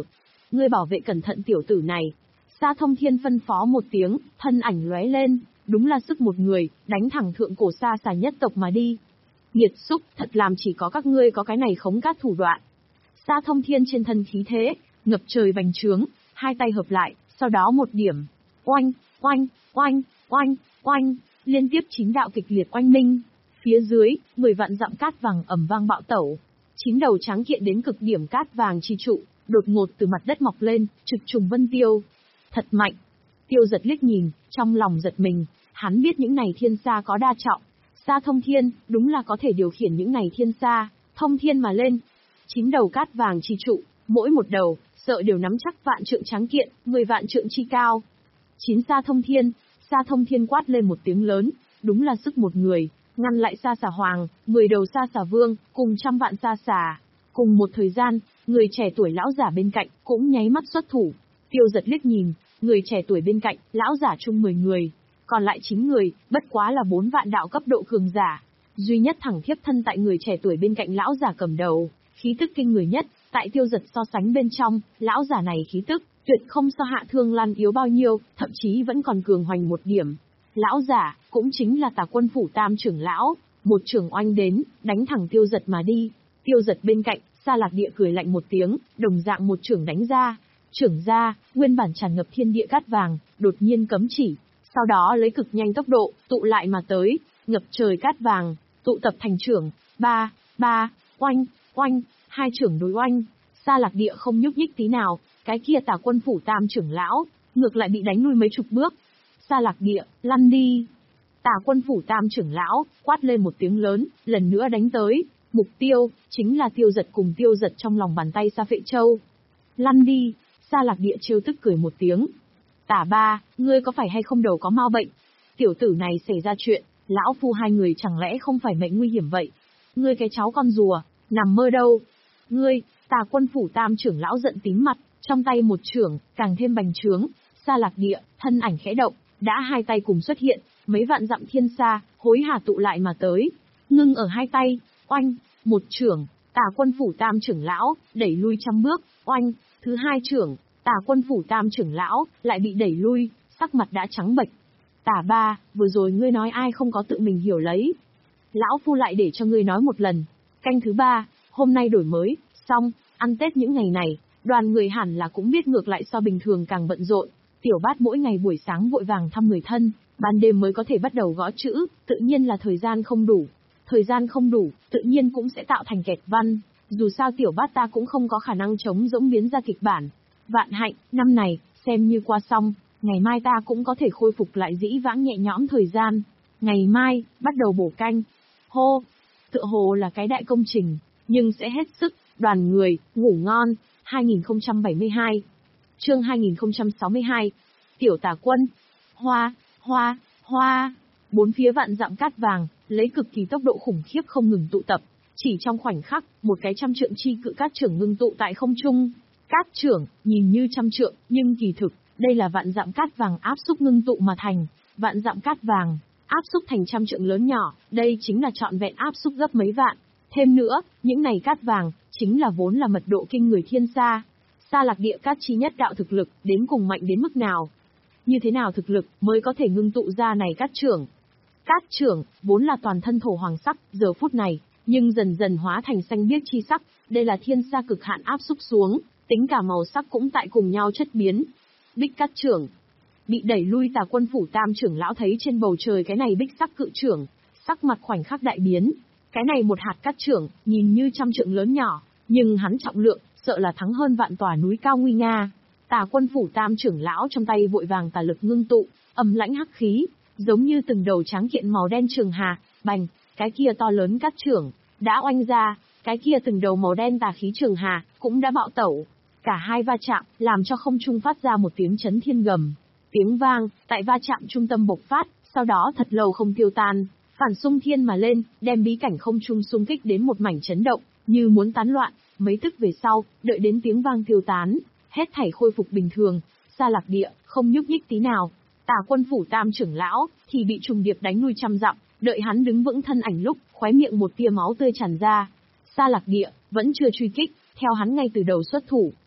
ngươi bảo vệ cẩn thận tiểu tử này. Sa Thông Thiên phân phó một tiếng, thân ảnh lóe lên, đúng là sức một người, đánh thẳng thượng cổ Sa Xà nhất tộc mà đi. Nghiệt xúc, thật làm chỉ có các ngươi có cái này khống cát thủ đoạn. Sa Thông Thiên trên thân khí thế, ngập trời bành trướng, hai tay hợp lại, sau đó một điểm. Oanh, oanh, oanh, oanh, oanh, liên tiếp chín đạo kịch liệt oanh minh. Phía dưới, mười vạn dặm cát vàng ầm vang bạo tẩu. Chín đầu tráng kiện đến cực điểm cát vàng chi trụ, đột ngột từ mặt đất mọc lên, trực trùng vân tiêu. Thật mạnh. Tiêu Giật liếc nhìn, trong lòng giật mình, hắn biết những này thiên sa có đa trọng. Sa Thông Thiên, đúng là có thể điều khiển những này thiên sa, thông thiên mà lên. Chín đầu cát vàng chi trụ, mỗi một đầu, sợ đều nắm chắc vạn trượng tráng kiện, mười vạn trượng chi cao. Chín Sa Thông Thiên, Sa Thông Thiên quát lên một tiếng lớn, đúng là sức một người, ngăn lại Sa Xà Hoàng, mười đầu Sa Xà Vương, cùng trăm vạn Sa Xà. Cùng một thời gian, người trẻ tuổi lão giả bên cạnh, cũng nháy mắt xuất thủ. Tiêu Giật liếc nhìn, người trẻ tuổi bên cạnh, lão giả chung mười người. Còn lại chín người, bất quá là bốn vạn đạo cấp độ cường giả. Duy nhất thẳng thiếp thân tại người trẻ tuổi bên cạnh lão giả cầm đầu, khí tức kinh người nhất, tại Tiêu Giật so sánh bên trong, lão giả này khí tức, tuyệt không so Hạ Thương Lan yếu bao nhiêu, thậm chí vẫn còn cường hoành một điểm. Lão giả, cũng chính là Tà Quân Phủ Tam trưởng lão, một trưởng oanh đến, đánh thẳng Tiêu Giật mà đi. Tiêu Giật bên cạnh, Sa Lạc Địa cười lạnh một tiếng, đồng dạng một trưởng đánh ra. Trưởng ra, nguyên bản tràn ngập thiên địa cát vàng, đột nhiên cấm chỉ. Sau đó lấy cực nhanh tốc độ, tụ lại mà tới, ngập trời cát vàng, tụ tập thành trưởng, ba, ba, oanh, oanh, hai trưởng đối oanh. Sa Lạc Địa không nhúc nhích tí nào, cái kia Tà Quân Phủ Tam trưởng lão, ngược lại bị đánh lui mấy chục bước. Sa Lạc Địa, lăn đi. Tà Quân Phủ Tam trưởng lão, quát lên một tiếng lớn, lần nữa đánh tới, mục tiêu, chính là Tiêu Giật cùng Tiêu Giật trong lòng bàn tay Sa Phệ Châu. Lăn đi, Sa Lạc Địa trêu tức cười một tiếng. Tả ba, ngươi có phải hay không đầu có mau bệnh? Tiểu tử này xảy ra chuyện, lão phu hai người chẳng lẽ không phải mệnh nguy hiểm vậy? Ngươi cái cháu con rùa, nằm mơ đâu? Ngươi, Tà Quân Phủ Tam trưởng lão giận tím mặt, trong tay một trưởng, càng thêm bành trướng. Sa Lạc Địa, thân ảnh khẽ động, đã hai tay cùng xuất hiện, mấy vạn dặm thiên sa, hối hả tụ lại mà tới. Ngưng ở hai tay, oanh, một trưởng, Tà Quân Phủ Tam trưởng lão, đẩy lui trăm bước, oanh, thứ hai trưởng, Tà Quân Phủ Tam trưởng lão, lại bị đẩy lui, sắc mặt đã trắng bệch. Tả ba, vừa rồi ngươi nói ai không có tự mình hiểu lấy. Lão phu lại để cho ngươi nói một lần. Canh thứ ba, hôm nay đổi mới, xong, ăn Tết những ngày này, đoàn người hẳn là cũng biết ngược lại so bình thường càng bận rộn. Tiểu Bát mỗi ngày buổi sáng vội vàng thăm người thân, ban đêm mới có thể bắt đầu gõ chữ, tự nhiên là thời gian không đủ. Thời gian không đủ, tự nhiên cũng sẽ tạo thành kẹt văn. Dù sao Tiểu Bát ta cũng không có khả năng chống dỗng biến ra kịch bản. Vạn hạnh, năm này, xem như qua xong, ngày mai ta cũng có thể khôi phục lại dĩ vãng nhẹ nhõm thời gian. Ngày mai, bắt đầu bổ canh. Hô! Tựa hồ là cái đại công trình, nhưng sẽ hết sức, đoàn người, ngủ ngon. hai nghìn không trăm bảy mươi hai Chương hai nghìn không trăm sáu mươi hai Tiểu Tà Quân. Hoa, hoa, hoa. Bốn phía vạn dặm cát vàng, lấy cực kỳ tốc độ khủng khiếp không ngừng tụ tập. Chỉ trong khoảnh khắc, một cái trăm trượng chi cự cát trưởng ngưng tụ tại không trung. Cát trưởng, nhìn như trăm trượng, nhưng kỳ thực, đây là vạn dặm cát vàng áp xúc ngưng tụ mà thành. Vạn dặm cát vàng, áp xúc thành trăm trượng lớn nhỏ, đây chính là trọn vẹn áp xúc gấp mấy vạn. Thêm nữa, những này cát vàng, chính là vốn là mật độ kinh người thiên sa. Sa Lạc Địa cát chi nhất đạo thực lực, đến cùng mạnh đến mức nào? Như thế nào thực lực, mới có thể ngưng tụ ra này cát trưởng? Cát trưởng, vốn là toàn thân thổ hoàng sắc, giờ phút này, nhưng dần dần hóa thành xanh biếc chi sắc, đây là thiên sa cực hạn áp xúc xuống, tính cả màu sắc cũng tại cùng nhau chất biến. Bích cát trưởng. Bị đẩy lui Tà Quân Phủ Tam trưởng lão thấy trên bầu trời cái này bích sắc cự trưởng, sắc mặt khoảnh khắc đại biến. Cái này một hạt cát trưởng, nhìn như trăm trượng lớn nhỏ, nhưng hắn trọng lượng, sợ là thắng hơn vạn tòa núi cao nguy nga. Tà Quân Phủ Tam trưởng lão trong tay vội vàng tà lực ngưng tụ, âm lãnh hắc khí, giống như từng đầu tráng kiện màu đen trường hà, bành, cái kia to lớn cát trưởng đã oanh ra, cái kia từng đầu màu đen tà khí trường hà cũng đã bạo tẩu. Cả hai va chạm, làm cho không trung phát ra một tiếng chấn thiên gầm. Tiếng vang, tại va chạm trung tâm bộc phát, sau đó thật lâu không tiêu tan, phản xung thiên mà lên, đem bí cảnh không trung xung kích đến một mảnh chấn động, như muốn tán loạn. Mấy tức về sau, đợi đến tiếng vang tiêu tán, hết thảy khôi phục bình thường. Sa Lạc Địa, không nhúc nhích tí nào. Tà Quân Phủ Tam trưởng lão, thì bị trùng điệp đánh lui trăm dặm, đợi hắn đứng vững thân ảnh lúc, khóe miệng một tia máu tươi tràn ra. Sa Lạc Địa, vẫn chưa truy kích, theo hắn ngay từ đầu xuất thủ,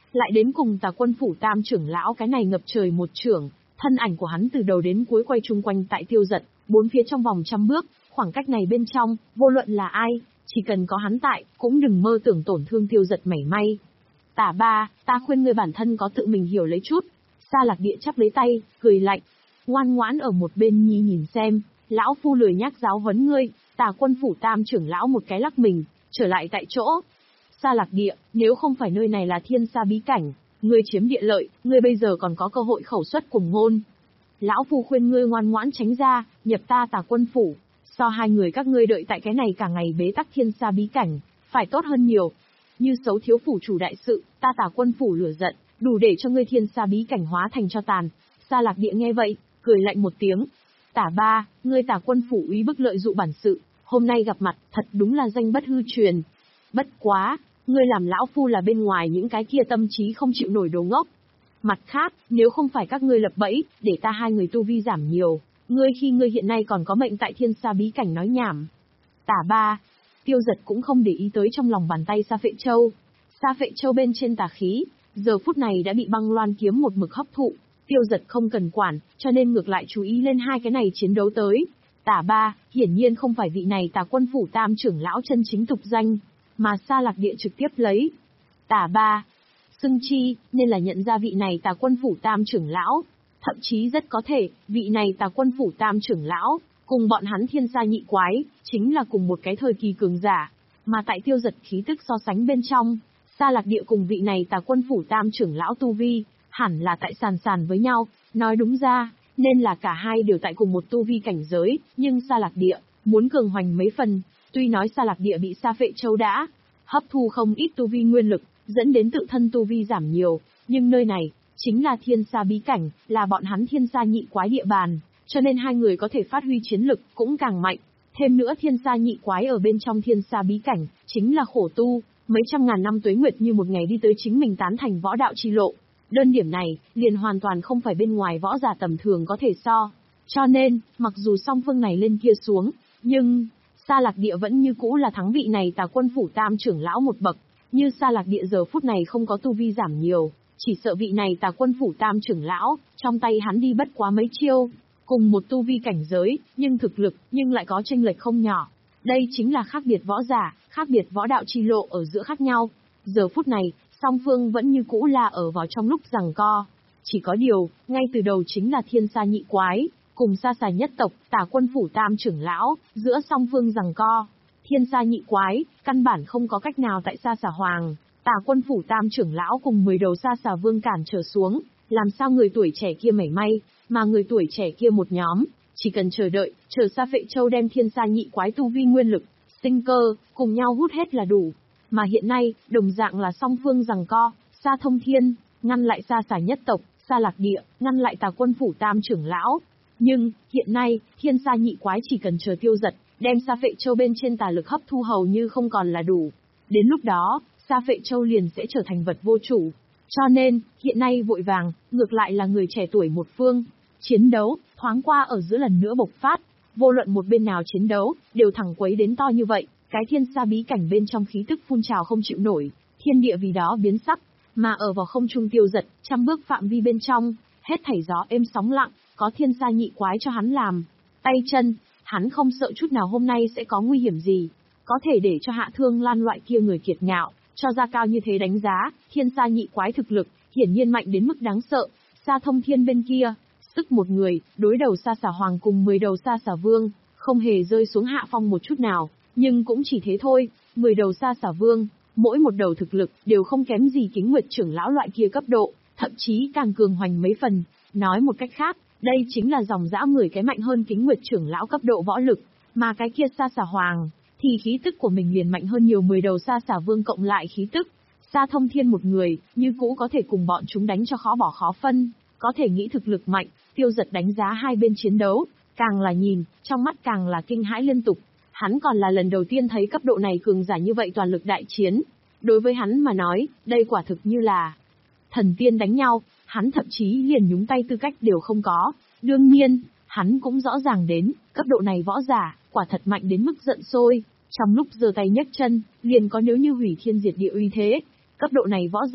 Lại đến cùng Tà Quân phủ Tam trưởng lão cái này ngập trời một trưởng, thân ảnh của hắn từ đầu đến cuối quay chung quanh tại Tiêu Dật, bốn phía trong vòng trăm bước, khoảng cách này bên trong, vô luận là ai, chỉ cần có hắn tại, cũng đừng mơ tưởng tổn thương Tiêu Dật mảy may. Tả Ba, ta khuyên ngươi bản thân có tự mình hiểu lấy chút. Sa Lạc Địa chắp lấy tay, cười lạnh. Ngoan ngoãn ở một bên nhi nhìn xem, lão phu lười nhắc giáo huấn ngươi. Tà Quân phủ Tam trưởng lão một cái lắc mình, trở lại tại chỗ. Sa Lạc Địa, nếu không phải nơi này là thiên sa bí cảnh, ngươi chiếm địa lợi, ngươi bây giờ còn có cơ hội khẩu xuất cùng ngôn. Lão phu khuyên ngươi ngoan ngoãn tránh ra, nhập ta Tà Quân phủ, so hai người các ngươi đợi tại cái này cả ngày bế tắc thiên sa bí cảnh, phải tốt hơn nhiều. Như xấu thiếu phủ chủ đại sự, ta Tà Quân phủ lửa giận, đủ để cho ngươi thiên sa bí cảnh hóa thành cho tàn. Sa Lạc Địa nghe vậy, cười lạnh một tiếng. Tả Ba, ngươi Tà Quân phủ uy bức lợi dụ bản sự, hôm nay gặp mặt, thật đúng là danh bất hư truyền. Bất quá, ngươi làm lão phu là bên ngoài những cái kia tâm trí không chịu nổi đồ ngốc. Mặt khác, nếu không phải các ngươi lập bẫy, để ta hai người tu vi giảm nhiều, ngươi khi ngươi hiện nay còn có mệnh tại thiên sa bí cảnh nói nhảm. Tả Ba, Tiêu Dật cũng không để ý tới trong lòng bàn tay Sa Phệ Châu. Sa Phệ Châu bên trên tà khí, giờ phút này đã bị băng loan kiếm một mực hấp thụ, Tiêu Dật không cần quản, cho nên ngược lại chú ý lên hai cái này chiến đấu tới. Tả Ba, hiển nhiên không phải vị này Tà Quân phủ Tam trưởng lão chân chính tục danh, mà Sa Lạc Địa trực tiếp lấy. Tả Ba, xưng chi, nên là nhận ra vị này Tà Quân phủ Tam trưởng lão, thậm chí rất có thể, vị này Tà Quân phủ Tam trưởng lão, cùng bọn hắn thiên sa nhị quái, chính là cùng một cái thời kỳ cường giả, mà tại Tiêu Dật khí tức so sánh bên trong, Sa Lạc Địa cùng vị này Tà Quân phủ Tam trưởng lão tu vi, hẳn là tại sàn sàn với nhau, nói đúng ra, nên là cả hai đều tại cùng một tu vi cảnh giới, nhưng Sa Lạc Địa, muốn cường hoành mấy phần, tuy nói Sa Lạc Địa bị Sa Phệ Châu đã hấp thu không ít tu vi nguyên lực, dẫn đến tự thân tu vi giảm nhiều, nhưng nơi này, chính là thiên sa bí cảnh, là bọn hắn thiên sa nhị quái địa bàn, cho nên hai người có thể phát huy chiến lực cũng càng mạnh. Thêm nữa thiên sa nhị quái ở bên trong thiên sa bí cảnh, chính là khổ tu, mấy trăm ngàn năm tuế nguyệt như một ngày đi tới chính mình tán thành võ đạo chi lộ. Đơn điểm này, liền hoàn toàn không phải bên ngoài võ giả tầm thường có thể so. Cho nên, mặc dù song phương này lên kia xuống, nhưng Sa Lạc Địa vẫn như cũ là thắng vị này Tà Quân phủ Tam trưởng lão một bậc. Như Sa Lạc Địa giờ phút này không có tu vi giảm nhiều, chỉ sợ vị này Tà Quân phủ Tam trưởng lão, trong tay hắn đi bất quá mấy chiêu, cùng một tu vi cảnh giới, nhưng thực lực, nhưng lại có chênh lệch không nhỏ. Đây chính là khác biệt võ giả, khác biệt võ đạo chi lộ ở giữa khác nhau. Giờ phút này, song phương vẫn như cũ là ở vào trong lúc giằng co. Chỉ có điều, ngay từ đầu chính là thiên sa nhị quái, cùng sa xà nhất tộc, Tà Quân phủ Tam trưởng lão, giữa song phương giằng co. Thiên sa nhị quái, căn bản không có cách nào tại sa xà hoàng, Tà Quân phủ Tam trưởng lão cùng mười đầu sa xà vương cản trở xuống, làm sao người tuổi trẻ kia mảy may, mà người tuổi trẻ kia một nhóm, chỉ cần chờ đợi, chờ Sa Phệ Châu đem thiên sa nhị quái tu vi nguyên lực, sinh cơ, cùng nhau hút hết là đủ. Mà hiện nay, đồng dạng là song phương giằng co, Sa Thông Thiên, ngăn lại Sa xà nhất tộc, Sa Lạc Địa, ngăn lại Tà Quân phủ Tam trưởng lão. Nhưng, hiện nay, thiên sa nhị quái chỉ cần chờ Tiêu Dật, đem Sa Phệ Châu bên trên tà lực hấp thu hầu như không còn là đủ. Đến lúc đó, Sa Phệ Châu liền sẽ trở thành vật vô chủ. Cho nên, hiện nay vội vàng, ngược lại là người trẻ tuổi một phương. Chiến đấu, thoáng qua ở giữa lần nữa bộc phát. Vô luận một bên nào chiến đấu, đều thẳng quấy đến to như vậy. Cái thiên sa bí cảnh bên trong khí tức phun trào không chịu nổi. Thiên địa vì đó biến sắc. Mà ở vào không trung Tiêu Dật, trăm bước phạm vi bên trong, hết thảy gió êm sóng lặng, có thiên sa nhị quái cho hắn làm. Tay chân, hắn không sợ chút nào hôm nay sẽ có nguy hiểm gì. Có thể để cho Hạ Thương Lan loại kia người kiệt ngạo, cho ra cao như thế đánh giá, thiên sa nhị quái thực lực, hiển nhiên mạnh đến mức đáng sợ. Sa Thông Thiên bên kia, sức một người, đối đầu Sa Xà Hoàng cùng mười đầu Sa Xà Vương, không hề rơi xuống hạ phong một chút nào, nhưng cũng chỉ thế thôi, mười đầu Sa Xà Vương, mỗi một đầu thực lực, đều không kém gì Kính Nguyệt trưởng lão loại kia cấp độ, thậm chí càng cường hoành mấy phần. Nói một cách khác, đây chính là dòng dã mười cái mạnh hơn Kính Nguyệt trưởng lão cấp độ võ lực, mà cái kia Sa Xà Hoàng, thì khí tức của mình liền mạnh hơn nhiều mười đầu Sa Xà Vương cộng lại khí tức. Sa Thông Thiên một người, như cũ có thể cùng bọn chúng đánh cho khó bỏ khó phân, có thể nghĩ thực lực mạnh. Tiêu Dật đánh giá hai bên chiến đấu, càng là nhìn, trong mắt càng là kinh hãi liên tục. Hắn còn là lần đầu tiên thấy cấp độ này cường giả như vậy toàn lực đại chiến. Đối với hắn mà nói, đây quả thực như là thần tiên đánh nhau, hắn thậm chí liền nhúng tay tư cách đều không có. Đương nhiên, hắn cũng rõ ràng đến, cấp độ này võ giả, quả thật mạnh đến mức giận sôi. Trong lúc giơ tay nhấc chân, liền có nếu như hủy thiên diệt địa uy thế. Cấp độ này võ giả,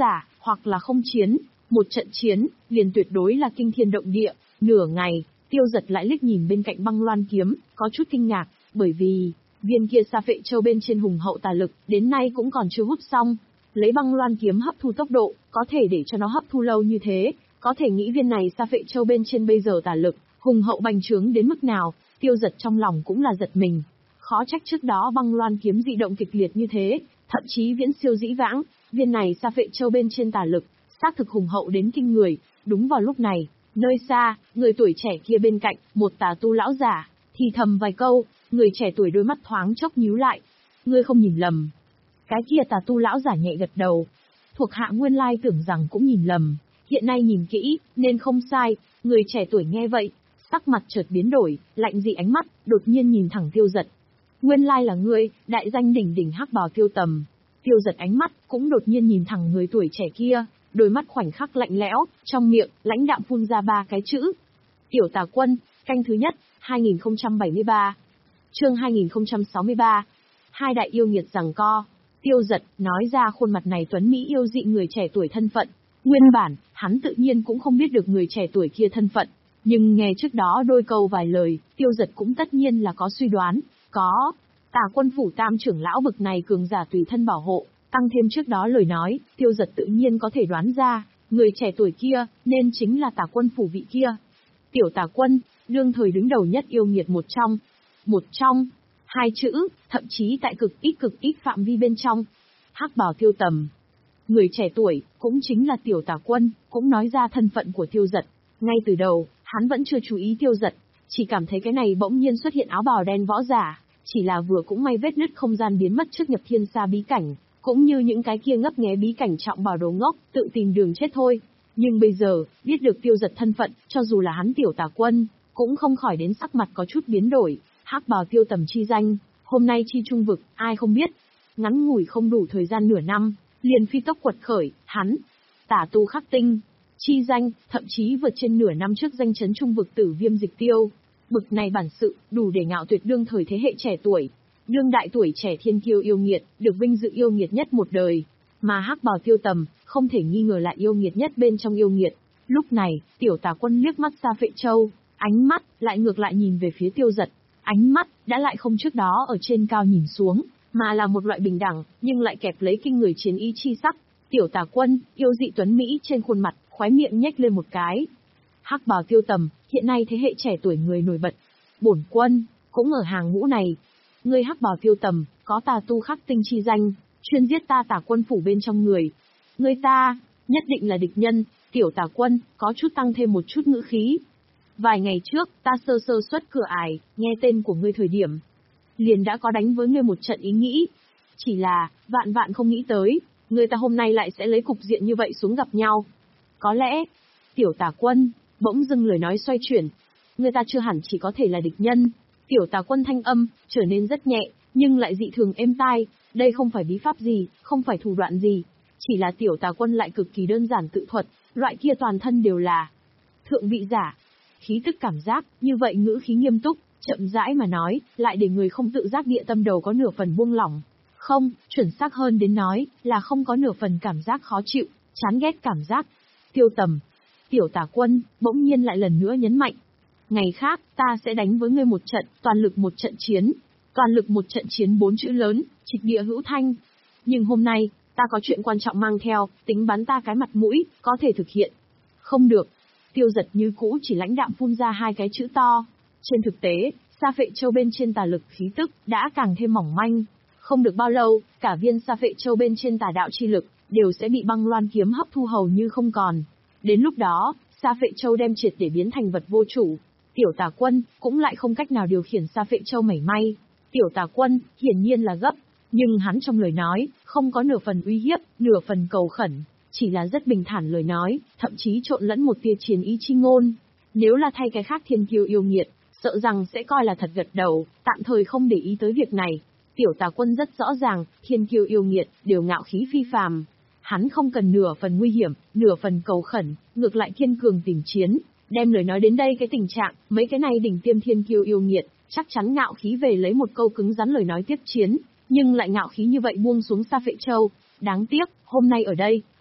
hoặc là không chiến, một trận chiến, liền tuyệt đối là kinh thiên động địa. Nửa ngày, Tiêu Giật lại liếc nhìn bên cạnh băng loan kiếm, có chút kinh ngạc, bởi vì, viên kia Sa Phệ Châu bên trên hùng hậu tà lực, đến nay cũng còn chưa hút xong. Lấy băng loan kiếm hấp thu tốc độ, có thể để cho nó hấp thu lâu như thế, có thể nghĩ viên này Sa Phệ Châu bên trên bây giờ tà lực, hùng hậu bành trướng đến mức nào, Tiêu Giật trong lòng cũng là giật mình. Khó trách trước đó băng loan kiếm dị động kịch liệt như thế, thậm chí viễn siêu dĩ vãng, viên này Sa Phệ Châu bên trên tà lực, xác thực hùng hậu đến kinh người. Đúng vào lúc này, nơi xa, người tuổi trẻ kia bên cạnh, một tà tu lão giả, thì thầm vài câu, người trẻ tuổi đôi mắt thoáng chốc nhíu lại. Ngươi không nhìn lầm. Cái kia tà tu lão giả nhẹ gật đầu. Thuộc hạ nguyên lai tưởng rằng cũng nhìn lầm, hiện nay nhìn kỹ, nên không sai. Người trẻ tuổi nghe vậy, sắc mặt chợt biến đổi, lạnh dị ánh mắt, đột nhiên nhìn thẳng Tiêu Giật. Nguyên lai là ngươi, đại danh đỉnh đỉnh hắc bào Tiêu Tầm. Tiêu Giật ánh mắt, cũng đột nhiên nhìn thẳng người tuổi trẻ kia, đôi mắt khoảnh khắc lạnh lẽo, trong miệng, lãnh đạm phun ra ba cái chữ. Tiểu Tà Quân, canh thứ nhất, hai nghìn không trăm bảy mươi ba. Chương hai nghìn không trăm sáu mươi ba. Hai đại yêu nghiệt giằng co. Tiêu Giật nói ra khuôn mặt này tuấn mỹ yêu dị người trẻ tuổi thân phận. Nguyên bản, hắn tự nhiên cũng không biết được người trẻ tuổi kia thân phận, nhưng nghe trước đó đôi câu vài lời, Tiêu Giật cũng tất nhiên là có suy đoán. Có, Tà Quân phủ tam trưởng lão bực này cường giả tùy thân bảo hộ, tăng thêm trước đó lời nói, Tiêu Giật tự nhiên có thể đoán ra, người trẻ tuổi kia, nên chính là Tà Quân phủ vị kia. Tiểu Tà Quân, đương thời đứng đầu nhất yêu nghiệt một trong. Một trong, hai chữ, thậm chí tại cực ít cực ít phạm vi bên trong. Hắc bào Tiêu Tầm. Người trẻ tuổi, cũng chính là Tiểu Tà Quân, cũng nói ra thân phận của Tiêu Giật. Ngay từ đầu, hắn vẫn chưa chú ý Tiêu Giật, chỉ cảm thấy cái này bỗng nhiên xuất hiện áo bào đen võ giả, chỉ là vừa cũng may vết nứt không gian biến mất trước nhập thiên sa bí cảnh, cũng như những cái kia ngấp nghé bí cảnh trọng bảo đồ ngốc, tự tìm đường chết thôi. Nhưng bây giờ, biết được Tiêu Giật thân phận, cho dù là hắn Tiểu Tà Quân, cũng không khỏi đến sắc mặt có chút biến đổi. Hắc bào Tiêu Tầm chi danh, hôm nay chi trung vực, ai không biết. Ngắn ngủi không đủ thời gian nửa năm, liền phi tốc quật khởi, hắn, Tả Tu Khắc Tinh, chi danh, thậm chí vượt trên nửa năm trước danh chấn trung vực Tử Viêm Dịch Tiêu. Bực này bản sự, đủ để ngạo tuyệt đương thời thế hệ trẻ tuổi. Đương đại tuổi trẻ thiên kiêu yêu nghiệt, được vinh dự yêu nghiệt nhất một đời. Mà Hắc bào Tiêu Tầm, không thể nghi ngờ lại yêu nghiệt nhất bên trong yêu nghiệt. Lúc này, Tiểu Tà Quân liếc mắt Sa Phệ Châu, ánh mắt, lại ngược lại nhìn về phía Tiêu Giật. Ánh mắt, đã lại không trước đó ở trên cao nhìn xuống, mà là một loại bình đẳng, nhưng lại kẹp lấy kinh người chiến ý chi sắc. Tiểu Tà Quân, yêu dị tuấn Mỹ trên khuôn mặt, khóe miệng nhếch lên một cái. Hắc bào Tiêu Tầm, hiện nay thế hệ trẻ tuổi người nổi bật. Bổn quân, cũng ở hàng ngũ này. Ngươi Hắc bào Tiêu Tầm, có Tà Tu Khắc Tinh chi danh, chuyên giết ta Tà Quân phủ bên trong người. Ngươi ta, nhất định là địch nhân. Tiểu Tà Quân, có chút tăng thêm một chút ngữ khí. Vài ngày trước, ta sơ sơ xuất cửa ải, nghe tên của ngươi thời điểm, liền đã có đánh với ngươi một trận ý nghĩ. Chỉ là, vạn vạn không nghĩ tới, người ta hôm nay lại sẽ lấy cục diện như vậy xuống gặp nhau. Có lẽ, Tiểu Tà Quân, bỗng dưng lời nói xoay chuyển. Người ta chưa hẳn chỉ có thể là địch nhân. Tiểu Tà Quân thanh âm, trở nên rất nhẹ, nhưng lại dị thường êm tai. Đây không phải bí pháp gì, không phải thủ đoạn gì. Chỉ là Tiểu Tà Quân lại cực kỳ đơn giản tự thuật, loại kia toàn thân đều là thượng vị giả. Khí tức cảm giác, như vậy ngữ khí nghiêm túc, chậm rãi mà nói, lại để người không tự giác địa tâm đầu có nửa phần buông lỏng. Không, chuẩn xác hơn đến nói, là không có nửa phần cảm giác khó chịu, chán ghét cảm giác. Tiêu Tầm, Tiểu Tà Quân, bỗng nhiên lại lần nữa nhấn mạnh. Ngày khác, ta sẽ đánh với ngươi một trận, toàn lực một trận chiến. Toàn lực một trận chiến bốn chữ lớn, trịch địa hữu thanh. Nhưng hôm nay, ta có chuyện quan trọng mang theo, tính bắn ta cái mặt mũi, có thể thực hiện. Không được. Tiêu Giật như cũ chỉ lãnh đạm phun ra hai cái chữ to. Trên thực tế, Sa Phệ Châu bên trên tà lực khí tức, đã càng thêm mỏng manh. Không được bao lâu, cả viên Sa Phệ Châu bên trên tà đạo chi lực, đều sẽ bị băng loan kiếm hấp thu hầu như không còn. Đến lúc đó, Sa Phệ Châu đem triệt để biến thành vật vô chủ. Tiểu Tà Quân, cũng lại không cách nào điều khiển Sa Phệ Châu mảy may. Tiểu Tà Quân, hiển nhiên là gấp, nhưng hắn trong lời nói, không có nửa phần uy hiếp, nửa phần cầu khẩn. Chỉ là rất bình thản lời nói, thậm chí trộn lẫn một tia chiến ý chi ngôn. Nếu là thay cái khác thiên kiêu yêu nghiệt, sợ rằng sẽ coi là thật gật đầu, tạm thời không để ý tới việc này. Tiểu Tà Quân rất rõ ràng, thiên kiêu yêu nghiệt, đều ngạo khí phi phàm. Hắn không cần nửa phần nguy hiểm, nửa phần cầu khẩn, ngược lại kiên cường tìm chiến. Đem lời nói đến đây cái tình trạng, mấy cái này đỉnh tiêm thiên kiêu yêu nghiệt, chắc chắn ngạo khí về lấy một câu cứng rắn lời nói tiếp chiến, nhưng lại ngạo khí như vậy buông xuống Sa Phệ Châu. Đáng tiếc, hôm nay ở đây,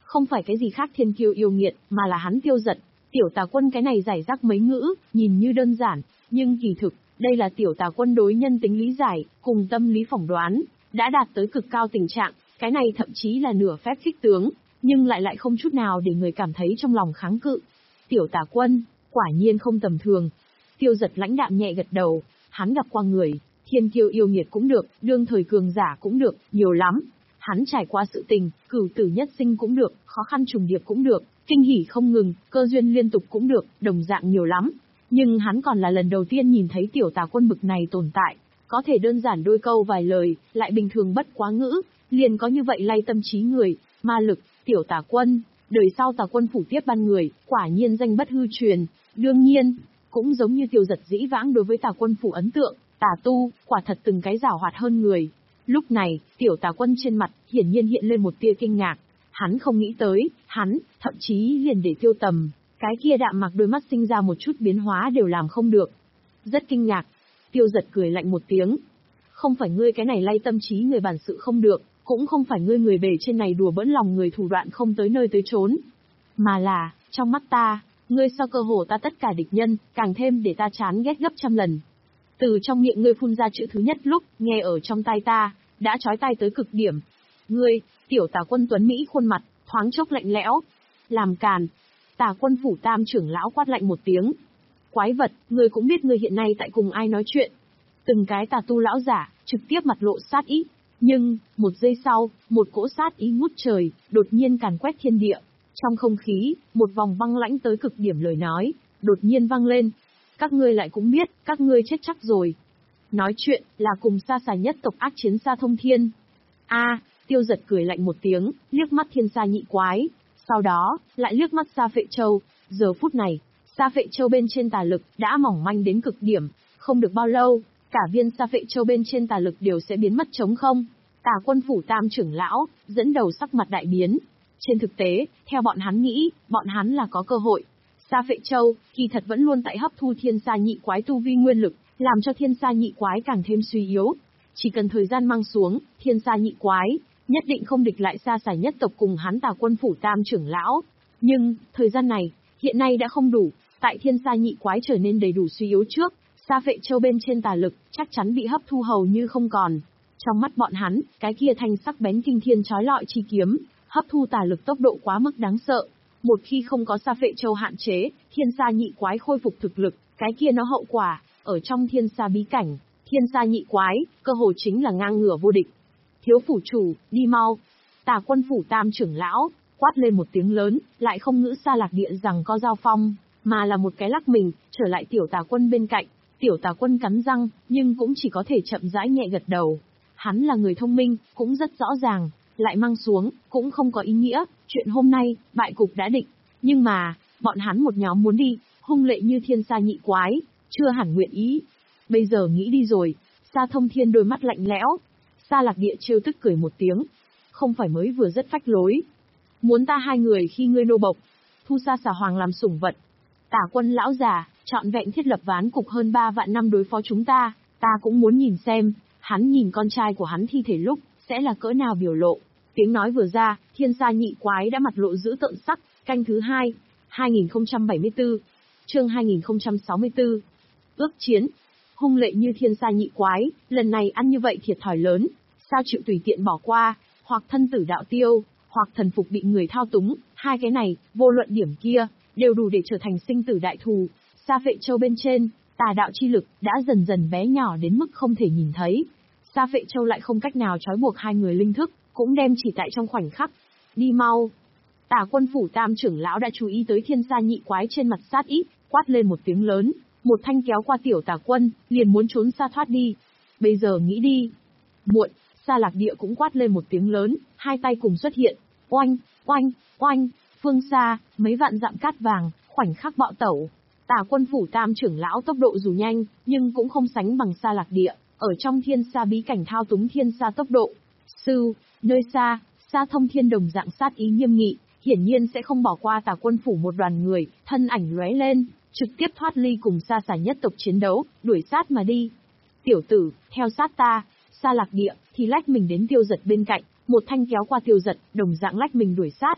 Không phải cái gì khác thiên kiêu yêu nghiệt, mà là hắn Tiêu Dật. Tiểu Tà Quân cái này giải rác mấy ngữ, nhìn như đơn giản, nhưng kỳ thực, đây là Tiểu Tà Quân đối nhân tính lý giải, cùng tâm lý phỏng đoán, đã đạt tới cực cao tình trạng, cái này thậm chí là nửa phép khích tướng, nhưng lại lại không chút nào để người cảm thấy trong lòng kháng cự. Tiểu Tà Quân, quả nhiên không tầm thường. Tiêu Dật lãnh đạm nhẹ gật đầu, hắn gặp qua người, thiên kiêu yêu nghiệt cũng được, đương thời cường giả cũng được, nhiều lắm. Hắn trải qua sự tình, cửu tử nhất sinh cũng được, khó khăn trùng điệp cũng được, kinh hỉ không ngừng, cơ duyên liên tục cũng được, đồng dạng nhiều lắm. Nhưng hắn còn là lần đầu tiên nhìn thấy Tiểu Tà Quân bực này tồn tại, có thể đơn giản đôi câu vài lời, lại bình thường bất quá ngữ, liền có như vậy lay tâm trí người, ma lực. Tiểu Tà Quân, đời sau Tà Quân phủ tiếp ban người, quả nhiên danh bất hư truyền. Đương nhiên, cũng giống như Tiêu Dật dĩ vãng đối với Tà Quân phủ ấn tượng, tà tu, quả thật từng cái giảo hoạt hơn người. Lúc này, Tiểu Tà Quân trên mặt, hiển nhiên hiện lên một tia kinh ngạc. Hắn không nghĩ tới, hắn, thậm chí liền để Tiêu Tầm, cái kia đạm mặc đôi mắt sinh ra một chút biến hóa đều làm không được. Rất kinh ngạc. Tiêu Dật cười lạnh một tiếng. Không phải ngươi cái này lay tâm trí người bản sự không được, cũng không phải ngươi người bề trên này đùa bỡn lòng người thủ đoạn không tới nơi tới chốn. Mà là, trong mắt ta, ngươi so cơ hồ ta tất cả địch nhân, càng thêm để ta chán ghét gấp trăm lần. Từ trong miệng ngươi phun ra chữ thứ nhất lúc, nghe ở trong tai ta, đã chói tai tới cực điểm. Ngươi, Tiểu Tà Quân tuấn Mỹ khuôn mặt, thoáng chốc lạnh lẽo. Làm càn. Tà Quân phủ tam trưởng lão quát lạnh một tiếng. Quái vật, ngươi cũng biết ngươi hiện nay tại cùng ai nói chuyện. Từng cái tà tu lão giả, trực tiếp mặt lộ sát ý. Nhưng, một giây sau, một cỗ sát ý ngút trời, đột nhiên càn quét thiên địa. Trong không khí, một vòng băng lãnh tới cực điểm lời nói, đột nhiên vang lên. Các ngươi lại cũng biết, các ngươi chết chắc rồi. Nói chuyện, là cùng Sa Xà nhất tộc ác chiến Sa Thông Thiên. A, Tiêu Dật cười lạnh một tiếng, liếc mắt Thiên Sa nhị quái. Sau đó, lại liếc mắt Sa Phệ Châu. Giờ phút này, Sa Phệ Châu bên trên tà lực, đã mỏng manh đến cực điểm. Không được bao lâu, cả viên Sa Phệ Châu bên trên tà lực đều sẽ biến mất trống không. Tà Quân phủ tam trưởng lão, dẫn đầu sắc mặt đại biến. Trên thực tế, theo bọn hắn nghĩ, bọn hắn là có cơ hội. Sa Phệ Châu, kỳ thật vẫn luôn tại hấp thu Thiên Sa nhị quái tu vi nguyên lực, làm cho Thiên Sa nhị quái càng thêm suy yếu. Chỉ cần thời gian mang xuống, Thiên Sa nhị quái, nhất định không địch lại Sa Xà nhất tộc cùng hắn Tà Quân phủ tam trưởng lão. Nhưng, thời gian này, hiện nay đã không đủ, tại Thiên Sa nhị quái trở nên đầy đủ suy yếu trước, Sa Phệ Châu bên trên tà lực, chắc chắn bị hấp thu hầu như không còn. Trong mắt bọn hắn, cái kia thanh sắc bén kinh thiên chói lọi chi kiếm, hấp thu tà lực tốc độ quá mức đáng sợ. Một khi không có Sa Phệ Châu hạn chế, Thiên Sa nhị quái khôi phục thực lực, cái kia nó hậu quả, ở trong Thiên Sa bí cảnh, Thiên Sa nhị quái, cơ hồ chính là ngang ngửa vô địch. Thiếu phủ chủ, đi mau. Tà Quân phủ tam trưởng lão, quát lên một tiếng lớn, lại không ngữ Sa Lạc Địa rằng có giao phong, mà là một cái lắc mình, trở lại Tiểu Tà Quân bên cạnh. Tiểu Tà Quân cắn răng, nhưng cũng chỉ có thể chậm rãi nhẹ gật đầu. Hắn là người thông minh, cũng rất rõ ràng, lại mang xuống, cũng không có ý nghĩa, chuyện hôm nay, bại cục đã định. Nhưng mà, bọn hắn một nhóm muốn đi, hung lệ như Thiên Sa nhị quái, chưa hẳn nguyện ý. Bây giờ nghĩ đi rồi. Sa Thông Thiên đôi mắt lạnh lẽo. Sa Lạc Địa trêu tức cười một tiếng. Không phải mới vừa rất phách lối. Muốn ta hai người khi ngươi nô bộc, thu Sa Xà Hoàng làm sủng vật. Tả Quân lão già, trọn vẹn thiết lập ván cục hơn ba vạn năm đối phó chúng ta, ta cũng muốn nhìn xem, hắn nhìn con trai của hắn thi thể lúc, sẽ là cỡ nào biểu lộ. Tiếng nói vừa ra, Thiên Sa nhị quái đã mặt lộ dữ tợn sắc. Canh thứ hai, hai nghìn không trăm bảy mươi tư, chương hai nghìn không trăm sáu mươi tư. Ước chiến. Hung lệ như Thiên Sa nhị quái, lần này ăn như vậy thiệt thòi lớn, sao chịu tùy tiện bỏ qua, hoặc thân tử đạo tiêu, hoặc thần phục bị người thao túng, hai cái này, vô luận điểm kia, đều đủ để trở thành sinh tử đại thù. Sa Phệ Châu bên trên, tà đạo chi lực đã dần dần bé nhỏ đến mức không thể nhìn thấy. Sa Phệ Châu lại không cách nào trói buộc hai người linh thức, cũng đem chỉ tại trong khoảnh khắc. Đi mau. Tà Quân phủ tam trưởng lão đã chú ý tới Thiên Sa nhị quái trên mặt sát ý, quát lên một tiếng lớn, một thanh kéo qua Tiểu Tà Quân, liền muốn trốn xa thoát đi. Bây giờ nghĩ đi. Muộn. Sa Lạc Địa cũng quát lên một tiếng lớn, hai tay cùng xuất hiện. Oanh, oanh, oanh. Phương xa, mấy vạn dặm cát vàng, khoảnh khắc bạo tẩu. Tà Quân phủ tam trưởng lão tốc độ dù nhanh, nhưng cũng không sánh bằng Sa Lạc Địa, ở trong Thiên Sa bí cảnh thao túng Thiên Sa tốc độ. Sư, nơi xa, Sa Thông Thiên đồng dạng sát ý nghiêm nghị, hiển nhiên sẽ không bỏ qua Tà Quân phủ một đoàn người, thân ảnh lóe lên, trực tiếp thoát ly cùng Sa Xà nhất tộc chiến đấu, đuổi sát mà đi. Tiểu tử, theo sát ta. Sa Lạc Địa thì lách mình đến Tiêu Dật bên cạnh, một thanh kéo qua Tiêu Dật, đồng dạng lách mình đuổi sát.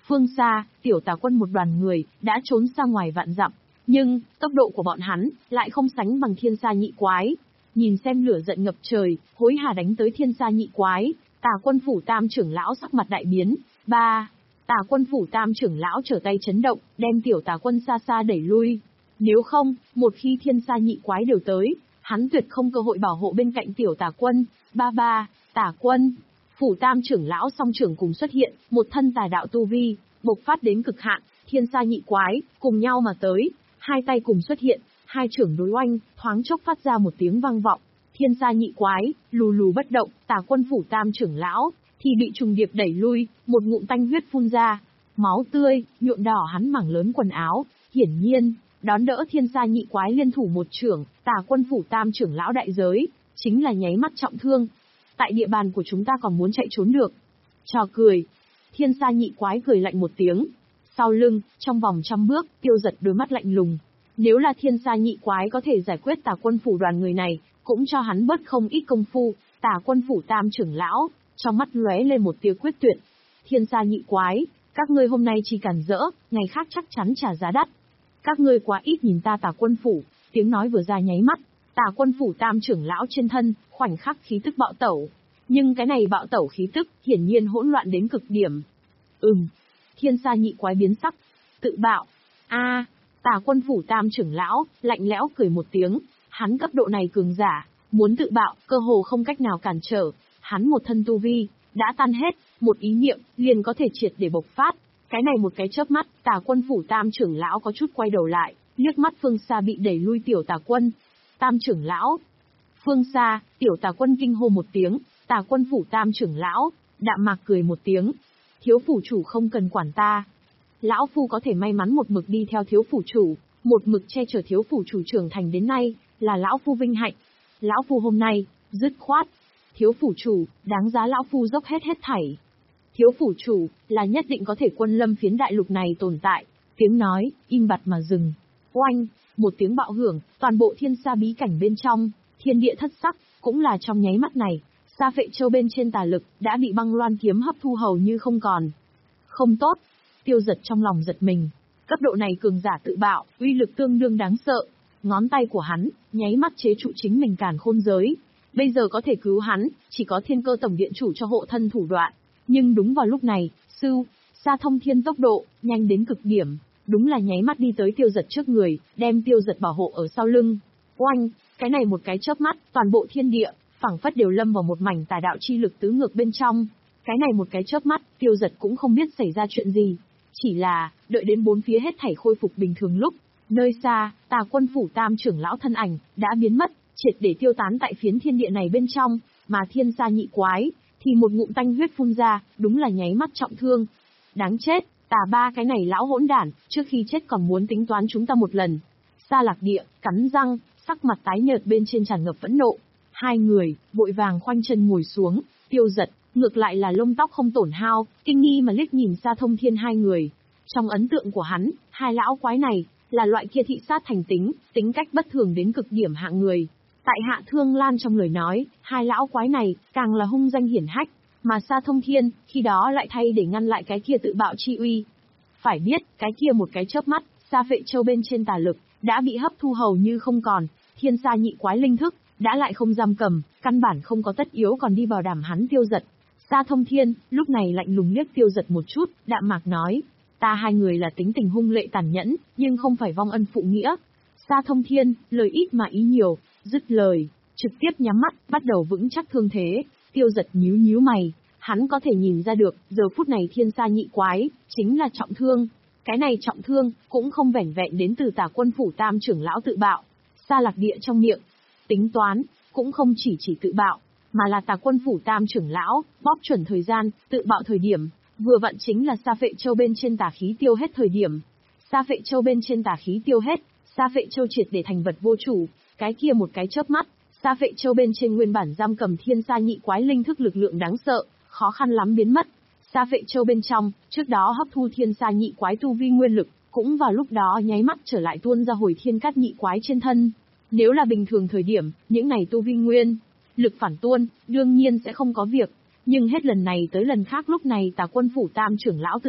Phương xa, tiểu tà quân một đoàn người, đã trốn xa ngoài vạn dặm. Nhưng, tốc độ của bọn hắn, lại không sánh bằng thiên sa nhị quái. Nhìn xem lửa giận ngập trời, hối hả đánh tới thiên sa nhị quái, tà quân phủ tam trưởng lão sắc mặt đại biến. Ba, tà quân phủ tam trưởng lão trở tay chấn động, đem tiểu tà quân xa xa đẩy lui. Nếu không, một khi thiên sa nhị quái đều tới, hắn tuyệt không cơ hội bảo hộ bên cạnh tiểu tà quân. Ba ba, tà quân. Phủ tam trưởng lão song trưởng cùng xuất hiện, một thân tà đạo tu vi, bộc phát đến cực hạn, thiên sa nhị quái, cùng nhau mà tới, hai tay cùng xuất hiện, hai trưởng đối oanh, thoáng chốc phát ra một tiếng vang vọng. Thiên sa nhị quái, lù lù bất động, tà quân phủ tam trưởng lão, thì bị trùng điệp đẩy lui, một ngụm tanh huyết phun ra. Máu tươi, nhuộm đỏ hắn mảng lớn quần áo, hiển nhiên, đón đỡ thiên sa nhị quái liên thủ một trưởng, tà quân phủ tam trưởng lão đại giới, chính là nháy mắt trọng thương. Tại địa bàn của chúng ta còn muốn chạy trốn được. Trò cười. Thiên sa nhị quái cười lạnh một tiếng. Sau lưng, trong vòng trăm bước, Tiêu Giật đôi mắt lạnh lùng. Nếu là thiên sa nhị quái có thể giải quyết tà quân phủ đoàn người này, cũng cho hắn bớt không ít công phu. Tà quân phủ tam trưởng lão, trong mắt lóe lên một tia quyết tuyệt. Thiên sa nhị quái, các ngươi hôm nay chỉ cản rỡ, ngày khác chắc chắn trả giá đắt. Các ngươi quá ít nhìn ta tà quân phủ, tiếng nói vừa ra nháy mắt. Tà quân phủ tam trưởng lão trên thân, khoảnh khắc khí tức bạo tẩu. Nhưng cái này bạo tẩu khí tức, hiển nhiên hỗn loạn đến cực điểm. Ừm. Thiên sa nhị quái biến sắc. Tự bạo. A, tà quân phủ tam trưởng lão, lạnh lẽo cười một tiếng. Hắn cấp độ này cường giả, muốn tự bạo, cơ hồ không cách nào cản trở. Hắn một thân tu vi, đã tan hết, một ý niệm, liền có thể triệt để bộc phát. Cái này một cái chớp mắt, tà quân phủ tam trưởng lão có chút quay đầu lại, liếc mắt phương xa bị đẩy lui tiểu tà quân. Tam trưởng lão. Phương xa, tiểu tà quân kinh hô một tiếng, tà quân phủ tam trưởng lão, đạm mạc cười một tiếng. Thiếu phủ chủ không cần quản ta. Lão phu có thể may mắn một mực đi theo thiếu phủ chủ, một mực che chở thiếu phủ chủ trưởng thành đến nay, là lão phu vinh hạnh. Lão phu hôm nay, dứt khoát. Thiếu phủ chủ, đáng giá lão phu dốc hết hết thảy. Thiếu phủ chủ, là nhất định có thể quân lâm phiến đại lục này tồn tại. Tiếng nói, im bặt mà dừng. Oanh, một tiếng bạo hưởng, toàn bộ thiên sa bí cảnh bên trong, thiên địa thất sắc, cũng là trong nháy mắt này, Sa Phệ Châu bên trên tà lực, đã bị băng loan kiếm hấp thu hầu như không còn. Không tốt. Tiêu Giật trong lòng giật mình. Cấp độ này cường giả tự bạo, uy lực tương đương đáng sợ. Ngón tay của hắn, nháy mắt chế trụ chính mình càn khôn giới. Bây giờ có thể cứu hắn, chỉ có Thiên Cơ Tổng Điện chủ cho hộ thân thủ đoạn. Nhưng đúng vào lúc này, Sưu, Sa Thông Thiên tốc độ, nhanh đến cực điểm. Đúng là nháy mắt đi tới Tiêu Giật trước người, đem Tiêu Giật bảo hộ ở sau lưng. Oanh, cái này một cái chớp mắt, toàn bộ thiên địa, phảng phất đều lâm vào một mảnh tà đạo chi lực tứ ngược bên trong. Cái này một cái chớp mắt, Tiêu Giật cũng không biết xảy ra chuyện gì. Chỉ là, đợi đến bốn phía hết thảy khôi phục bình thường lúc, nơi xa, tà quân phủ tam trưởng lão thân ảnh, đã biến mất, triệt để tiêu tán tại phiến thiên địa này bên trong, mà thiên sa nhị quái, thì một ngụm tanh huyết phun ra, đúng là nháy mắt trọng thương. Đáng chết, tà ba cái này lão hỗn đản, trước khi chết còn muốn tính toán chúng ta một lần. Sa Lạc Địa, cắn răng, sắc mặt tái nhợt bên trên tràn ngập phẫn nộ. Hai người, vội vàng khoanh chân ngồi xuống, Tiêu Giật, ngược lại là lông tóc không tổn hao, kinh nghi mà liếc nhìn Sa Thông Thiên hai người. Trong ấn tượng của hắn, hai lão quái này, là loại kia thị sát thành tính, tính cách bất thường đến cực điểm hạng người. Tại Hạ Thương Lan trong lời nói, hai lão quái này, càng là hung danh hiển hách, mà Sa Thông Thiên, khi đó lại thay để ngăn lại cái kia tự bạo chi uy. Phải biết, cái kia một cái chớp mắt, Sa Phệ Châu bên trên tà lực, đã bị hấp thu hầu như không còn, thiên sa nhị quái linh thức, đã lại không giam cầm, căn bản không có tất yếu còn đi bảo đảm hắn Tiêu Giật. Sa Thông Thiên, lúc này lạnh lùng liếc Tiêu Giật một chút, đạm mạc nói, ta hai người là tính tình hung lệ tàn nhẫn, nhưng không phải vong ân phụ nghĩa. Sa Thông Thiên, lời ít mà ý nhiều, dứt lời, trực tiếp nhắm mắt, bắt đầu vững chắc thương thế. Tiêu Giật nhíu nhíu mày, hắn có thể nhìn ra được, giờ phút này thiên sa nhị quái, chính là trọng thương. Cái này trọng thương, cũng không vẻn vẹn đến từ tà quân phủ tam trưởng lão tự bạo. Sa Lạc Địa trong miệng, tính toán, cũng không chỉ chỉ tự bạo, mà là tà quân phủ tam trưởng lão, bóp chuẩn thời gian, tự bạo thời điểm, vừa vặn chính là Sa Phệ Châu bên trên tà khí tiêu hết thời điểm. Sa Phệ Châu bên trên tà khí tiêu hết, Sa Phệ Châu triệt để thành vật vô chủ, cái kia một cái chớp mắt, Sa Phệ Châu bên trên nguyên bản giam cầm thiên sa nhị quái linh thức lực lượng đáng sợ, khó khăn lắm biến mất. Sa Phệ Châu bên trong, trước đó hấp thu thiên sa nhị quái tu vi nguyên lực, cũng vào lúc đó nháy mắt trở lại tuôn ra hồi thiên cát nhị quái trên thân. Nếu là bình thường thời điểm, những này tu vi nguyên lực phản tuôn, đương nhiên sẽ không có việc. Nhưng hết lần này tới lần khác lúc này tà quân phủ tam trưởng lão tự bạo,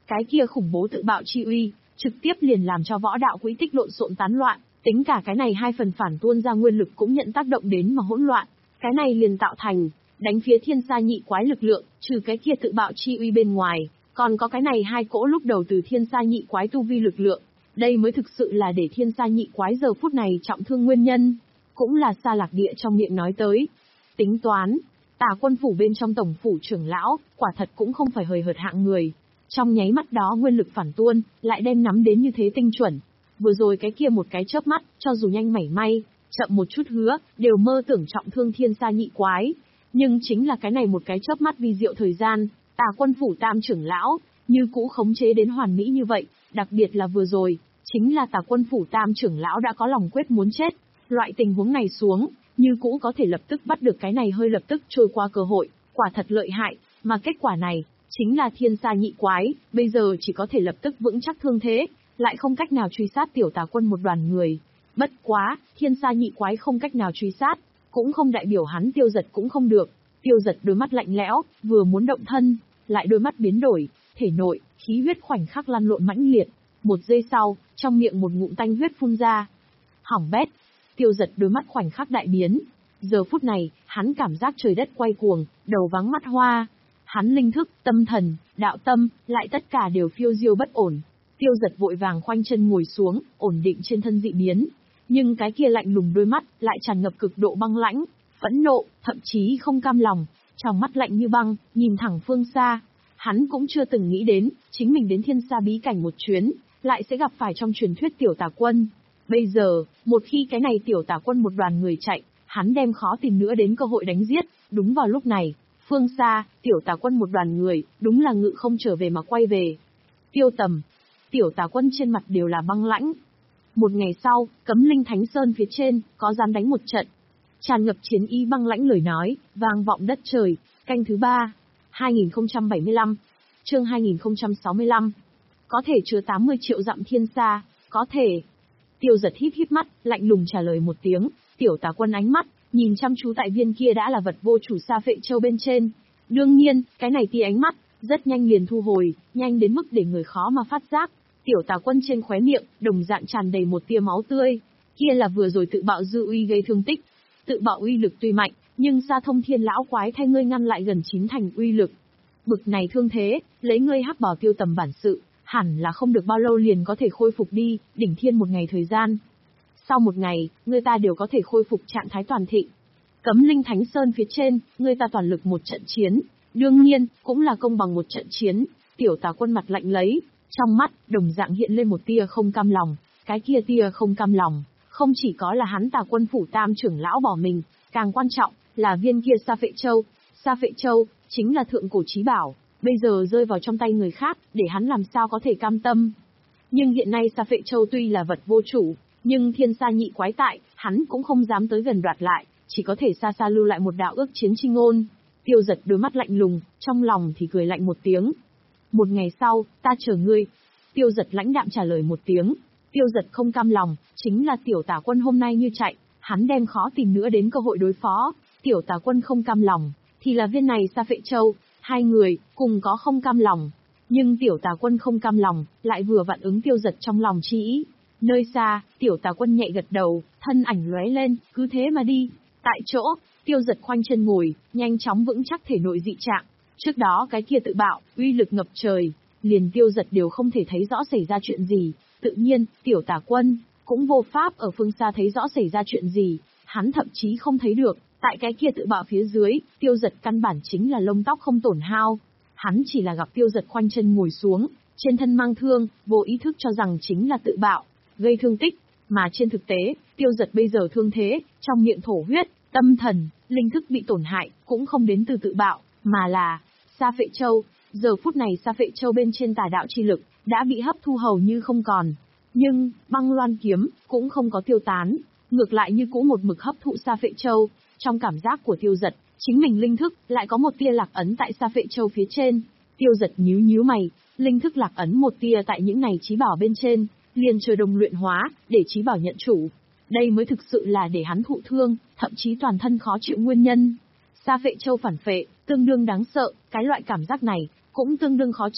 Cái kia khủng bố tự bạo chi uy, trực tiếp liền làm cho võ đạo quỹ tích lộn xộn tán loạn, tính cả cái này hai phần phản tuôn ra nguyên lực cũng nhận tác động đến mà hỗn loạn, cái này liền tạo thành đánh phía thiên sa nhị quái lực lượng, trừ cái kia tự bạo chi uy bên ngoài, còn có cái này hai cỗ lúc đầu từ thiên sa nhị quái tu vi lực lượng, đây mới thực sự là để thiên sa nhị quái giờ phút này trọng thương nguyên nhân, cũng là Sa Lạc Địa trong miệng nói tới. Tính toán, Tà Quân phủ bên trong tổng phủ trưởng lão, quả thật cũng không phải hời hợt hạng người. Trong nháy mắt đó nguyên lực phản tuôn, lại đem nắm đến như thế tinh chuẩn. Vừa rồi cái kia một cái chớp mắt, cho dù nhanh mảy may, chậm một chút hứa, đều mơ tưởng trọng thương thiên sa nhị quái. Nhưng chính là cái này một cái chớp mắt vi diệu thời gian, Tà Quân phủ tam trưởng lão, như cũ khống chế đến hoàn mỹ như vậy, đặc biệt là vừa rồi, chính là Tà Quân phủ tam trưởng lão đã có lòng quyết muốn chết. Loại tình huống này xuống, như cũ có thể lập tức bắt được cái này hơi lập tức trôi qua cơ hội, quả thật lợi hại, mà kết quả này, chính là thiên sa nhị quái, bây giờ chỉ có thể lập tức vững chắc thương thế, lại không cách nào truy sát tiểu Tà Quân một đoàn người. Bất quá, thiên sa nhị quái không cách nào truy sát, cũng không đại biểu hắn Tiêu Giật cũng không được. Tiêu Giật đôi mắt lạnh lẽo, vừa muốn động thân, lại đôi mắt biến đổi, thể nội, khí huyết khoảnh khắc lăn lộn mãnh liệt. Một giây sau, trong miệng một ngụm tanh huyết phun ra. Hỏng bét. Tiêu Giật đôi mắt khoảnh khắc đại biến. Giờ phút này, hắn cảm giác trời đất quay cuồng, đầu váng mắt hoa. Hắn linh thức, tâm thần, đạo tâm, lại tất cả đều phiêu diêu bất ổn. Tiêu Giật vội vàng khoanh chân ngồi xuống, ổn định trên thân dị biến. Nhưng cái kia lạnh lùng đôi mắt, lại tràn ngập cực độ băng lãnh, phẫn nộ, thậm chí không cam lòng. Trong mắt lạnh như băng, nhìn thẳng phương xa. Hắn cũng chưa từng nghĩ đến, chính mình đến thiên sa bí cảnh một chuyến, lại sẽ gặp phải trong truyền thuyết tiểu Tà Quân. Bây giờ, một khi cái này tiểu Tà Quân một đoàn người chạy, hắn đem khó tìm nữa đến cơ hội đánh giết. Đúng vào lúc này, phương xa, tiểu Tà Quân một đoàn người, đúng là ngự không trở về mà quay về. Tiêu Tầm, tiểu Tà Quân trên mặt đều là băng lãnh. Một ngày sau, Cấm Linh Thánh Sơn phía trên, có dám đánh một trận. Tràn ngập chiến ý băng lãnh lời nói, vang vọng đất trời, canh thứ ba, hai nghìn không trăm bảy mươi lăm, chương hai nghìn không trăm sáu mươi lăm. Có thể chứa tám mươi triệu dặm thiên sa, có thể. Tiêu Giật híp híp mắt, lạnh lùng trả lời một tiếng, tiểu Tà Quân ánh mắt, nhìn chăm chú tại viên kia đã là vật vô chủ Sa Phệ Châu bên trên. Đương nhiên, cái này tia ánh mắt, rất nhanh liền thu hồi, nhanh đến mức để người khó mà phát giác. Tiểu Tà Quân trên khóe miệng, đồng dạng tràn đầy một tia máu tươi, kia là vừa rồi tự bạo dư uy gây thương tích. Tự bạo uy lực tuy mạnh, nhưng Sa Thông Thiên lão quái thay ngươi ngăn lại gần chín thành uy lực. Bực này thương thế, lấy ngươi hắc bảo Tiêu Tầm bản sự, hẳn là không được bao lâu liền có thể khôi phục đi, đỉnh thiên một ngày thời gian. Sau một ngày, ngươi ta đều có thể khôi phục trạng thái toàn thịnh. Cấm Linh Thánh Sơn phía trên, ngươi ta toàn lực một trận chiến, đương nhiên, cũng là công bằng một trận chiến. Tiểu Tà Quân mặt lạnh lấy, trong mắt, đồng dạng hiện lên một tia không cam lòng, cái kia tia không cam lòng, không chỉ có là hắn Tà Quân phủ tam trưởng lão bỏ mình, càng quan trọng, là viên kia Sa Phệ Châu. Sa Phệ Châu, chính là thượng cổ chí bảo, bây giờ rơi vào trong tay người khác, để hắn làm sao có thể cam tâm. Nhưng hiện nay Sa Phệ Châu tuy là vật vô chủ, nhưng thiên sa nhị quái tại, hắn cũng không dám tới gần đoạt lại, chỉ có thể xa xa lưu lại một đạo ước chiến chi ngôn. Tiêu Giật đôi mắt lạnh lùng, trong lòng thì cười lạnh một tiếng. Một ngày sau, ta chờ ngươi. Tiêu Giật lãnh đạm trả lời một tiếng. Tiêu Giật không cam lòng, chính là tiểu Tà Quân hôm nay như chạy, hắn đem khó tìm nữa đến cơ hội đối phó. Tiểu Tà Quân không cam lòng, thì là viên này Sa Phệ Châu, hai người, cùng có không cam lòng. Nhưng tiểu Tà Quân không cam lòng, lại vừa vặn ứng Tiêu Giật trong lòng chi ý. Nơi xa, tiểu Tà Quân nhẹ gật đầu, thân ảnh lóe lên, cứ thế mà đi. Tại chỗ, Tiêu Giật khoanh chân ngồi, nhanh chóng vững chắc thể nội dị trạng. Trước đó cái kia tự bạo, uy lực ngập trời, liền Tiêu Giật đều không thể thấy rõ xảy ra chuyện gì. Tự nhiên, tiểu Tà Quân cũng vô pháp ở phương xa thấy rõ xảy ra chuyện gì, hắn thậm chí không thấy được. Tại cái kia tự bạo phía dưới, Tiêu Giật căn bản chính là lông tóc không tổn hao. Hắn chỉ là gặp Tiêu Giật khoanh chân ngồi xuống, trên thân mang thương, vô ý thức cho rằng chính là tự bạo, gây thương tích, mà trên thực tế, Tiêu Giật bây giờ thương thế, trong miệng thổ huyết, tâm thần, linh thức bị tổn hại, cũng không đến từ tự bạo, mà là Sa Phệ Châu. Giờ phút này Sa Phệ Châu bên trên tà đạo chi lực, đã bị hấp thu hầu như không còn. Nhưng, băng loan kiếm, cũng không có tiêu tán, ngược lại như cũ một mực hấp thụ Sa Phệ Châu. Trong cảm giác của Tiêu Giật, chính mình linh thức, lại có một tia lạc ấn tại Sa Phệ Châu phía trên. Tiêu Giật nhíu nhíu mày, linh thức lạc ấn một tia tại những này chí bảo bên trên, liền chờ đồng luyện hóa, để chí bảo nhận chủ. Đây mới thực sự là để hắn thụ thương, thậm chí toàn thân khó chịu nguyên nhân. Sa Phệ Châu phản phệ, tương đương đáng sợ, cái loại cảm giác này, cũng tương đương khó chịu.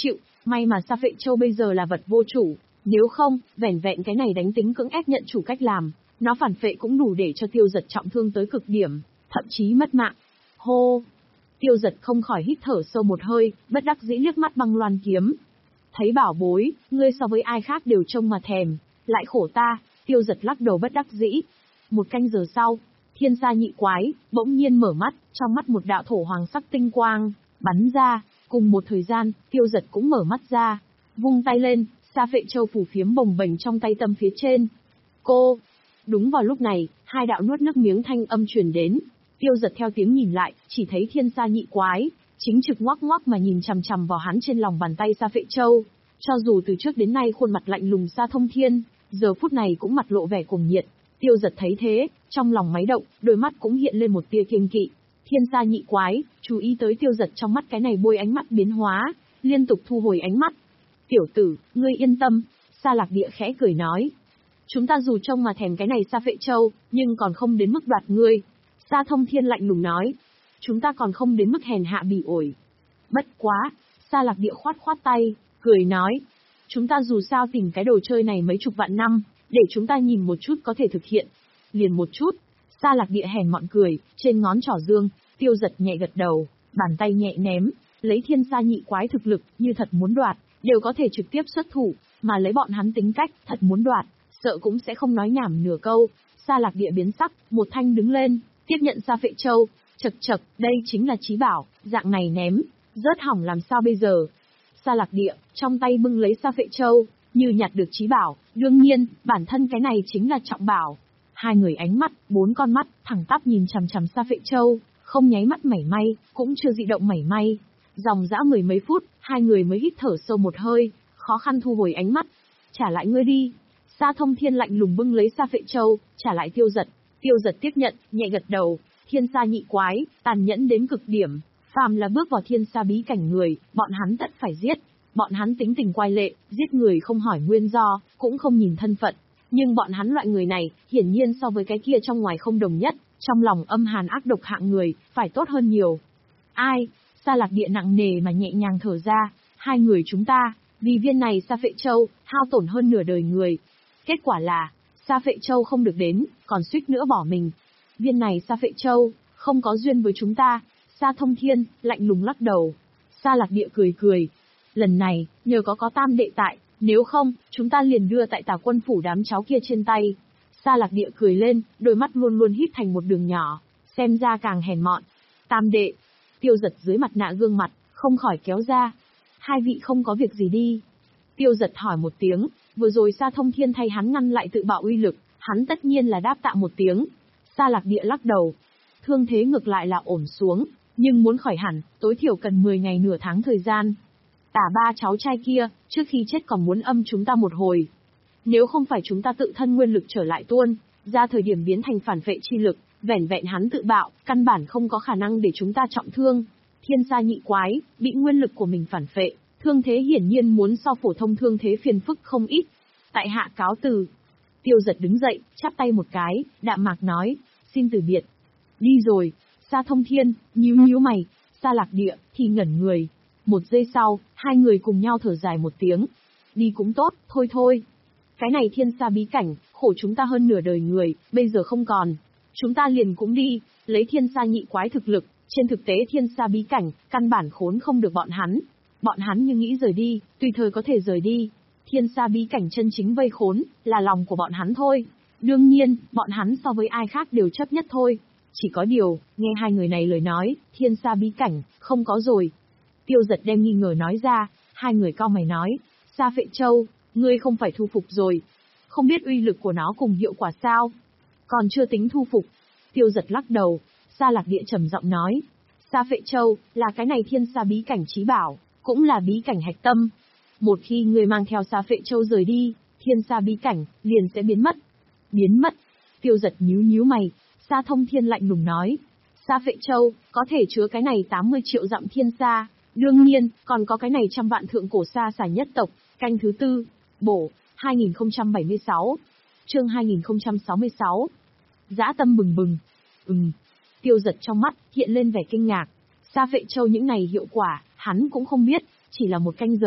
May mà Sa Phệ Châu bây giờ là vật vô chủ, nếu không, vẻn vẹn cái này đánh tính cưỡng ép nhận chủ cách làm, nó phản phệ cũng đủ để cho Tiêu Dật trọng thương tới cực điểm, thậm chí mất mạng. Hô! Tiêu Dật không khỏi hít thở sâu một hơi, bất đắc dĩ liếc mắt băng loan kiếm. Thấy bảo bối, ngươi so với ai khác đều trông mà thèm, lại khổ ta, Tiêu Dật lắc đầu bất đắc dĩ. Một canh giờ sau, Thiên Sa Nhị Quái bỗng nhiên mở mắt, trong mắt một đạo thổ hoàng sắc tinh quang bắn ra, cùng một thời gian, Tiêu Dật cũng mở mắt ra, vung tay lên, Sa Phệ Châu phủ phiếm bồng bềnh trong tay tâm phía trên. Cô! Đúng vào lúc này, hai đạo nuốt nước miếng thanh âm truyền đến. Tiêu Dật theo tiếng nhìn lại, chỉ thấy Thiên Sa Nhị Quái chính trực ngoắc ngoắc mà nhìn chằm chằm vào hắn trên lòng bàn tay Sa Phệ Châu. Cho dù từ trước đến nay khuôn mặt lạnh lùng Sa Thông Thiên, giờ phút này cũng mặt lộ vẻ cuồng nhiệt. Tiêu Dật thấy thế, trong lòng máy động, đôi mắt cũng hiện lên một tia kiêng kỵ. Thiên Sa Nhị Quái chú ý tới Tiêu Dật trong mắt cái này bôi ánh mắt biến hóa, liên tục thu hồi ánh mắt. Tiểu tử, ngươi yên tâm, Sa Lạc Địa khẽ cười nói. Chúng ta dù trông mà thèm cái này Sa Phệ Châu, nhưng còn không đến mức đoạt ngươi. Sa Thông Thiên lạnh lùng nói. Chúng ta còn không đến mức hèn hạ bỉ ổi. Bất quá, Sa Lạc Địa khoát khoát tay, cười nói. Chúng ta dù sao tìm cái đồ chơi này mấy chục vạn năm, để chúng ta nhìn một chút có thể thực hiện. Liền một chút, Sa Lạc Địa hèn mọn cười, trên ngón trỏ dương, Tiêu Dật nhẹ gật đầu, bàn tay nhẹ ném, lấy Thiên Sa Nhị Quái thực lực, như thật muốn đoạt, đều có thể trực tiếp xuất thủ, mà lấy bọn hắn tính cách, thật muốn đoạt, sợ cũng sẽ không nói nhảm nửa câu. Sa Lạc Địa biến sắc, một thanh đứng lên, tiếp nhận Sa Phệ Châu, chậc chậc, đây chính là trí bảo, dạng này ném, rớt hỏng làm sao bây giờ? Sa Lạc Địa, trong tay bưng lấy Sa Phệ Châu, như nhặt được trí bảo, đương nhiên, bản thân cái này chính là trọng bảo. Hai người ánh mắt, bốn con mắt, thẳng tắp nhìn chằm chằm Sa Phệ Châu, không nháy mắt mảy may, cũng chưa dị động mảy may. Dòng dã mười mấy phút, hai người mới hít thở sâu một hơi, khó khăn thu hồi ánh mắt. Trả lại ngươi đi. Sa Thông Thiên lạnh lùng bưng lấy Sa Phệ Châu, trả lại Tiêu Dật. Tiêu Dật tiếp nhận, nhẹ gật đầu. Thiên Sa Nhị Quái, tàn nhẫn đến cực điểm. Phàm là bước vào Thiên Sa bí cảnh người, bọn hắn tất phải giết. Bọn hắn tính tình quái lệ, giết người không hỏi nguyên do, cũng không nhìn thân phận. Nhưng bọn hắn loại người này, hiển nhiên so với cái kia trong ngoài không đồng nhất, trong lòng âm hàn ác độc hạng người, phải tốt hơn nhiều. Ai? Sa Lạc Địa nặng nề mà nhẹ nhàng thở ra, hai người chúng ta, vì viên này Sa Phệ Châu, hao tổn hơn nửa đời người. Kết quả là, Sa Phệ Châu không được đến, còn suýt nữa bỏ mình. Viên này Sa Phệ Châu, không có duyên với chúng ta. Sa Thông Thiên, lạnh lùng lắc đầu. Sa Lạc Địa cười cười. Lần này, nhờ có có tam đệ tại, nếu không, chúng ta liền đưa tại Tà Quân phủ đám cháu kia trên tay. Sa Lạc Địa cười lên, đôi mắt luôn luôn híp thành một đường nhỏ, xem ra càng hèn mọn. Tam đệ. Tiêu Dật dưới mặt nạ gương mặt, không khỏi kéo ra. Hai vị không có việc gì đi. Tiêu Dật hỏi một tiếng, vừa rồi Sa Thông Thiên thay hắn ngăn lại tự bạo uy lực, hắn tất nhiên là đáp tạ một tiếng. Sa Lạc Địa lắc đầu. Thương thế ngược lại là ổn xuống, nhưng muốn khỏi hẳn, tối thiểu cần mười ngày nửa tháng thời gian. Tả ba cháu trai kia, trước khi chết còn muốn âm chúng ta một hồi. Nếu không phải chúng ta tự thân nguyên lực trở lại tuôn, ra thời điểm biến thành phản phệ chi lực, vẻn vẹn hắn tự bạo, căn bản không có khả năng để chúng ta trọng thương. Thiên Sa Nhị Quái, bị nguyên lực của mình phản phệ, thương thế hiển nhiên muốn so phổ thông thương thế phiền phức không ít. Tại hạ cáo từ. Tiêu Dật đứng dậy, chắp tay một cái, đạm mạc nói, xin từ biệt. Đi rồi. Sa Thông Thiên, nhíu nhíu mày, Sa Lạc Địa, thì ngẩn người. Một giây sau, hai người cùng nhau thở dài một tiếng. Đi cũng tốt, thôi thôi. Cái này Thiên Sa bí cảnh, khổ chúng ta hơn nửa đời người, bây giờ không còn. Chúng ta liền cũng đi, lấy Thiên Sa Nhị Quái thực lực, trên thực tế Thiên Sa bí cảnh, căn bản khốn không được bọn hắn. Bọn hắn như nghĩ rời đi, tùy thời có thể rời đi. Thiên Sa bí cảnh chân chính vây khốn, là lòng của bọn hắn thôi. Đương nhiên, bọn hắn so với ai khác đều chấp nhất thôi. Chỉ có điều, nghe hai người này lời nói, Thiên Sa bí cảnh, không có rồi. Tiêu Dật đem nghi ngờ nói ra, hai người cau mày nói, Sa Phệ Châu, ngươi không phải thu phục rồi. Không biết uy lực của nó cùng hiệu quả sao? Còn chưa tính thu phục. Tiêu Dật lắc đầu, Sa Lạc Địa trầm giọng nói, Sa Phệ Châu, là cái này Thiên Sa bí cảnh chí bảo, cũng là bí cảnh hạch tâm. Một khi ngươi mang theo Sa Phệ Châu rời đi, Thiên Sa bí cảnh, liền sẽ biến mất. Biến mất. Tiêu Dật nhíu nhíu mày, Sa Thông Thiên lạnh lùng nói, Sa Phệ Châu, có thể chứa cái này tám mươi triệu dặm thiên sa. Đương nhiên, còn có cái này trăm vạn thượng cổ sa xà nhất tộc, canh thứ tư, bổ, hai nghìn không trăm bảy mươi sáu, chương hai nghìn không trăm sáu mươi sáu. Dã tâm bừng bừng. Ừm. Tiêu Dật trong mắt, hiện lên vẻ kinh ngạc. Sa Phệ Châu những này hiệu quả, hắn cũng không biết, chỉ là một canh giờ.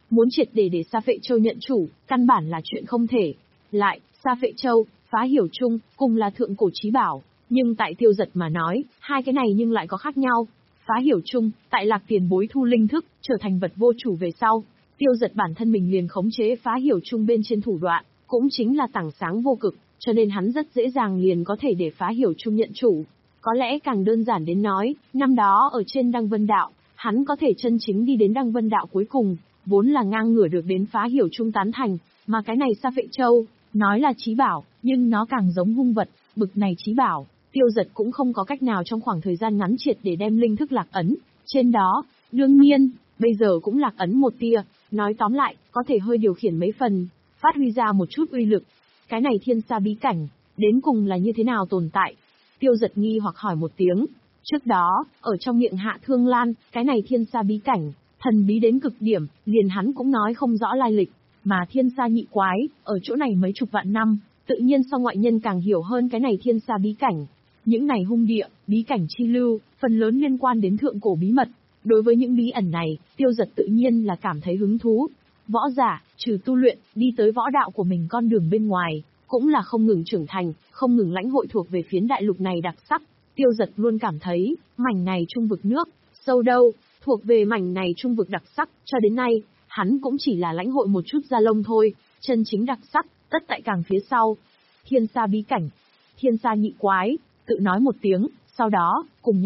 Muốn triệt để để Sa Phệ Châu nhận chủ, căn bản là chuyện không thể. Lại, Sa Phệ Châu, Phá Hiểu Chung, cùng là thượng cổ chí bảo, nhưng tại Tiêu Dật mà nói, hai cái này nhưng lại có khác nhau. Phá Hiểu Chung, tại Lạc Tiền Bối thu linh thức, trở thành vật vô chủ về sau, Tiêu Dật bản thân mình liền khống chế Phá Hiểu Chung bên trên thủ đoạn, cũng chính là tảng sáng vô cực, cho nên hắn rất dễ dàng liền có thể để Phá Hiểu Chung nhận chủ. Có lẽ càng đơn giản đến nói, năm đó ở trên Đăng Vân Đạo, hắn có thể chân chính đi đến Đăng Vân Đạo cuối cùng, vốn là ngang ngửa được đến Phá Hiểu Chung tán thành, mà cái này Sa Phệ Châu, nói là chí bảo, nhưng nó càng giống hung vật, bực này chí bảo, Tiêu Dật cũng không có cách nào trong khoảng thời gian ngắn triệt để đem linh thức lạc ấn, trên đó, đương nhiên, bây giờ cũng lạc ấn một tia, nói tóm lại, có thể hơi điều khiển mấy phần, phát huy ra một chút uy lực. Cái này thiên sa bí cảnh, đến cùng là như thế nào tồn tại? Tiêu Dật nghi hoặc hỏi một tiếng. Trước đó, ở trong miệng Hạ Thương Lan, cái này thiên sa bí cảnh, thần bí đến cực điểm, liền hắn cũng nói không rõ lai lịch, mà thiên sa nhị quái, ở chỗ này mấy chục vạn năm, tự nhiên so ngoại nhân càng hiểu hơn cái này thiên sa bí cảnh. Những này hung địa, bí cảnh chi lưu, phần lớn liên quan đến thượng cổ bí mật. Đối với những bí ẩn này, Tiêu Dật tự nhiên là cảm thấy hứng thú. Võ giả, trừ tu luyện, đi tới võ đạo của mình con đường bên ngoài, cũng là không ngừng trưởng thành, không ngừng lãnh hội thuộc về phiến đại lục này đặc sắc. Tiêu Dật luôn cảm thấy, mảnh này trung vực nước, sâu đâu, thuộc về mảnh này trung vực đặc sắc, cho đến nay, hắn cũng chỉ là lãnh hội một chút da lông thôi, chân chính đặc sắc, tất tại càng phía sau. Thiên sa bí cảnh, thiên sa nhị quái, tự nói một tiếng, sau đó, cùng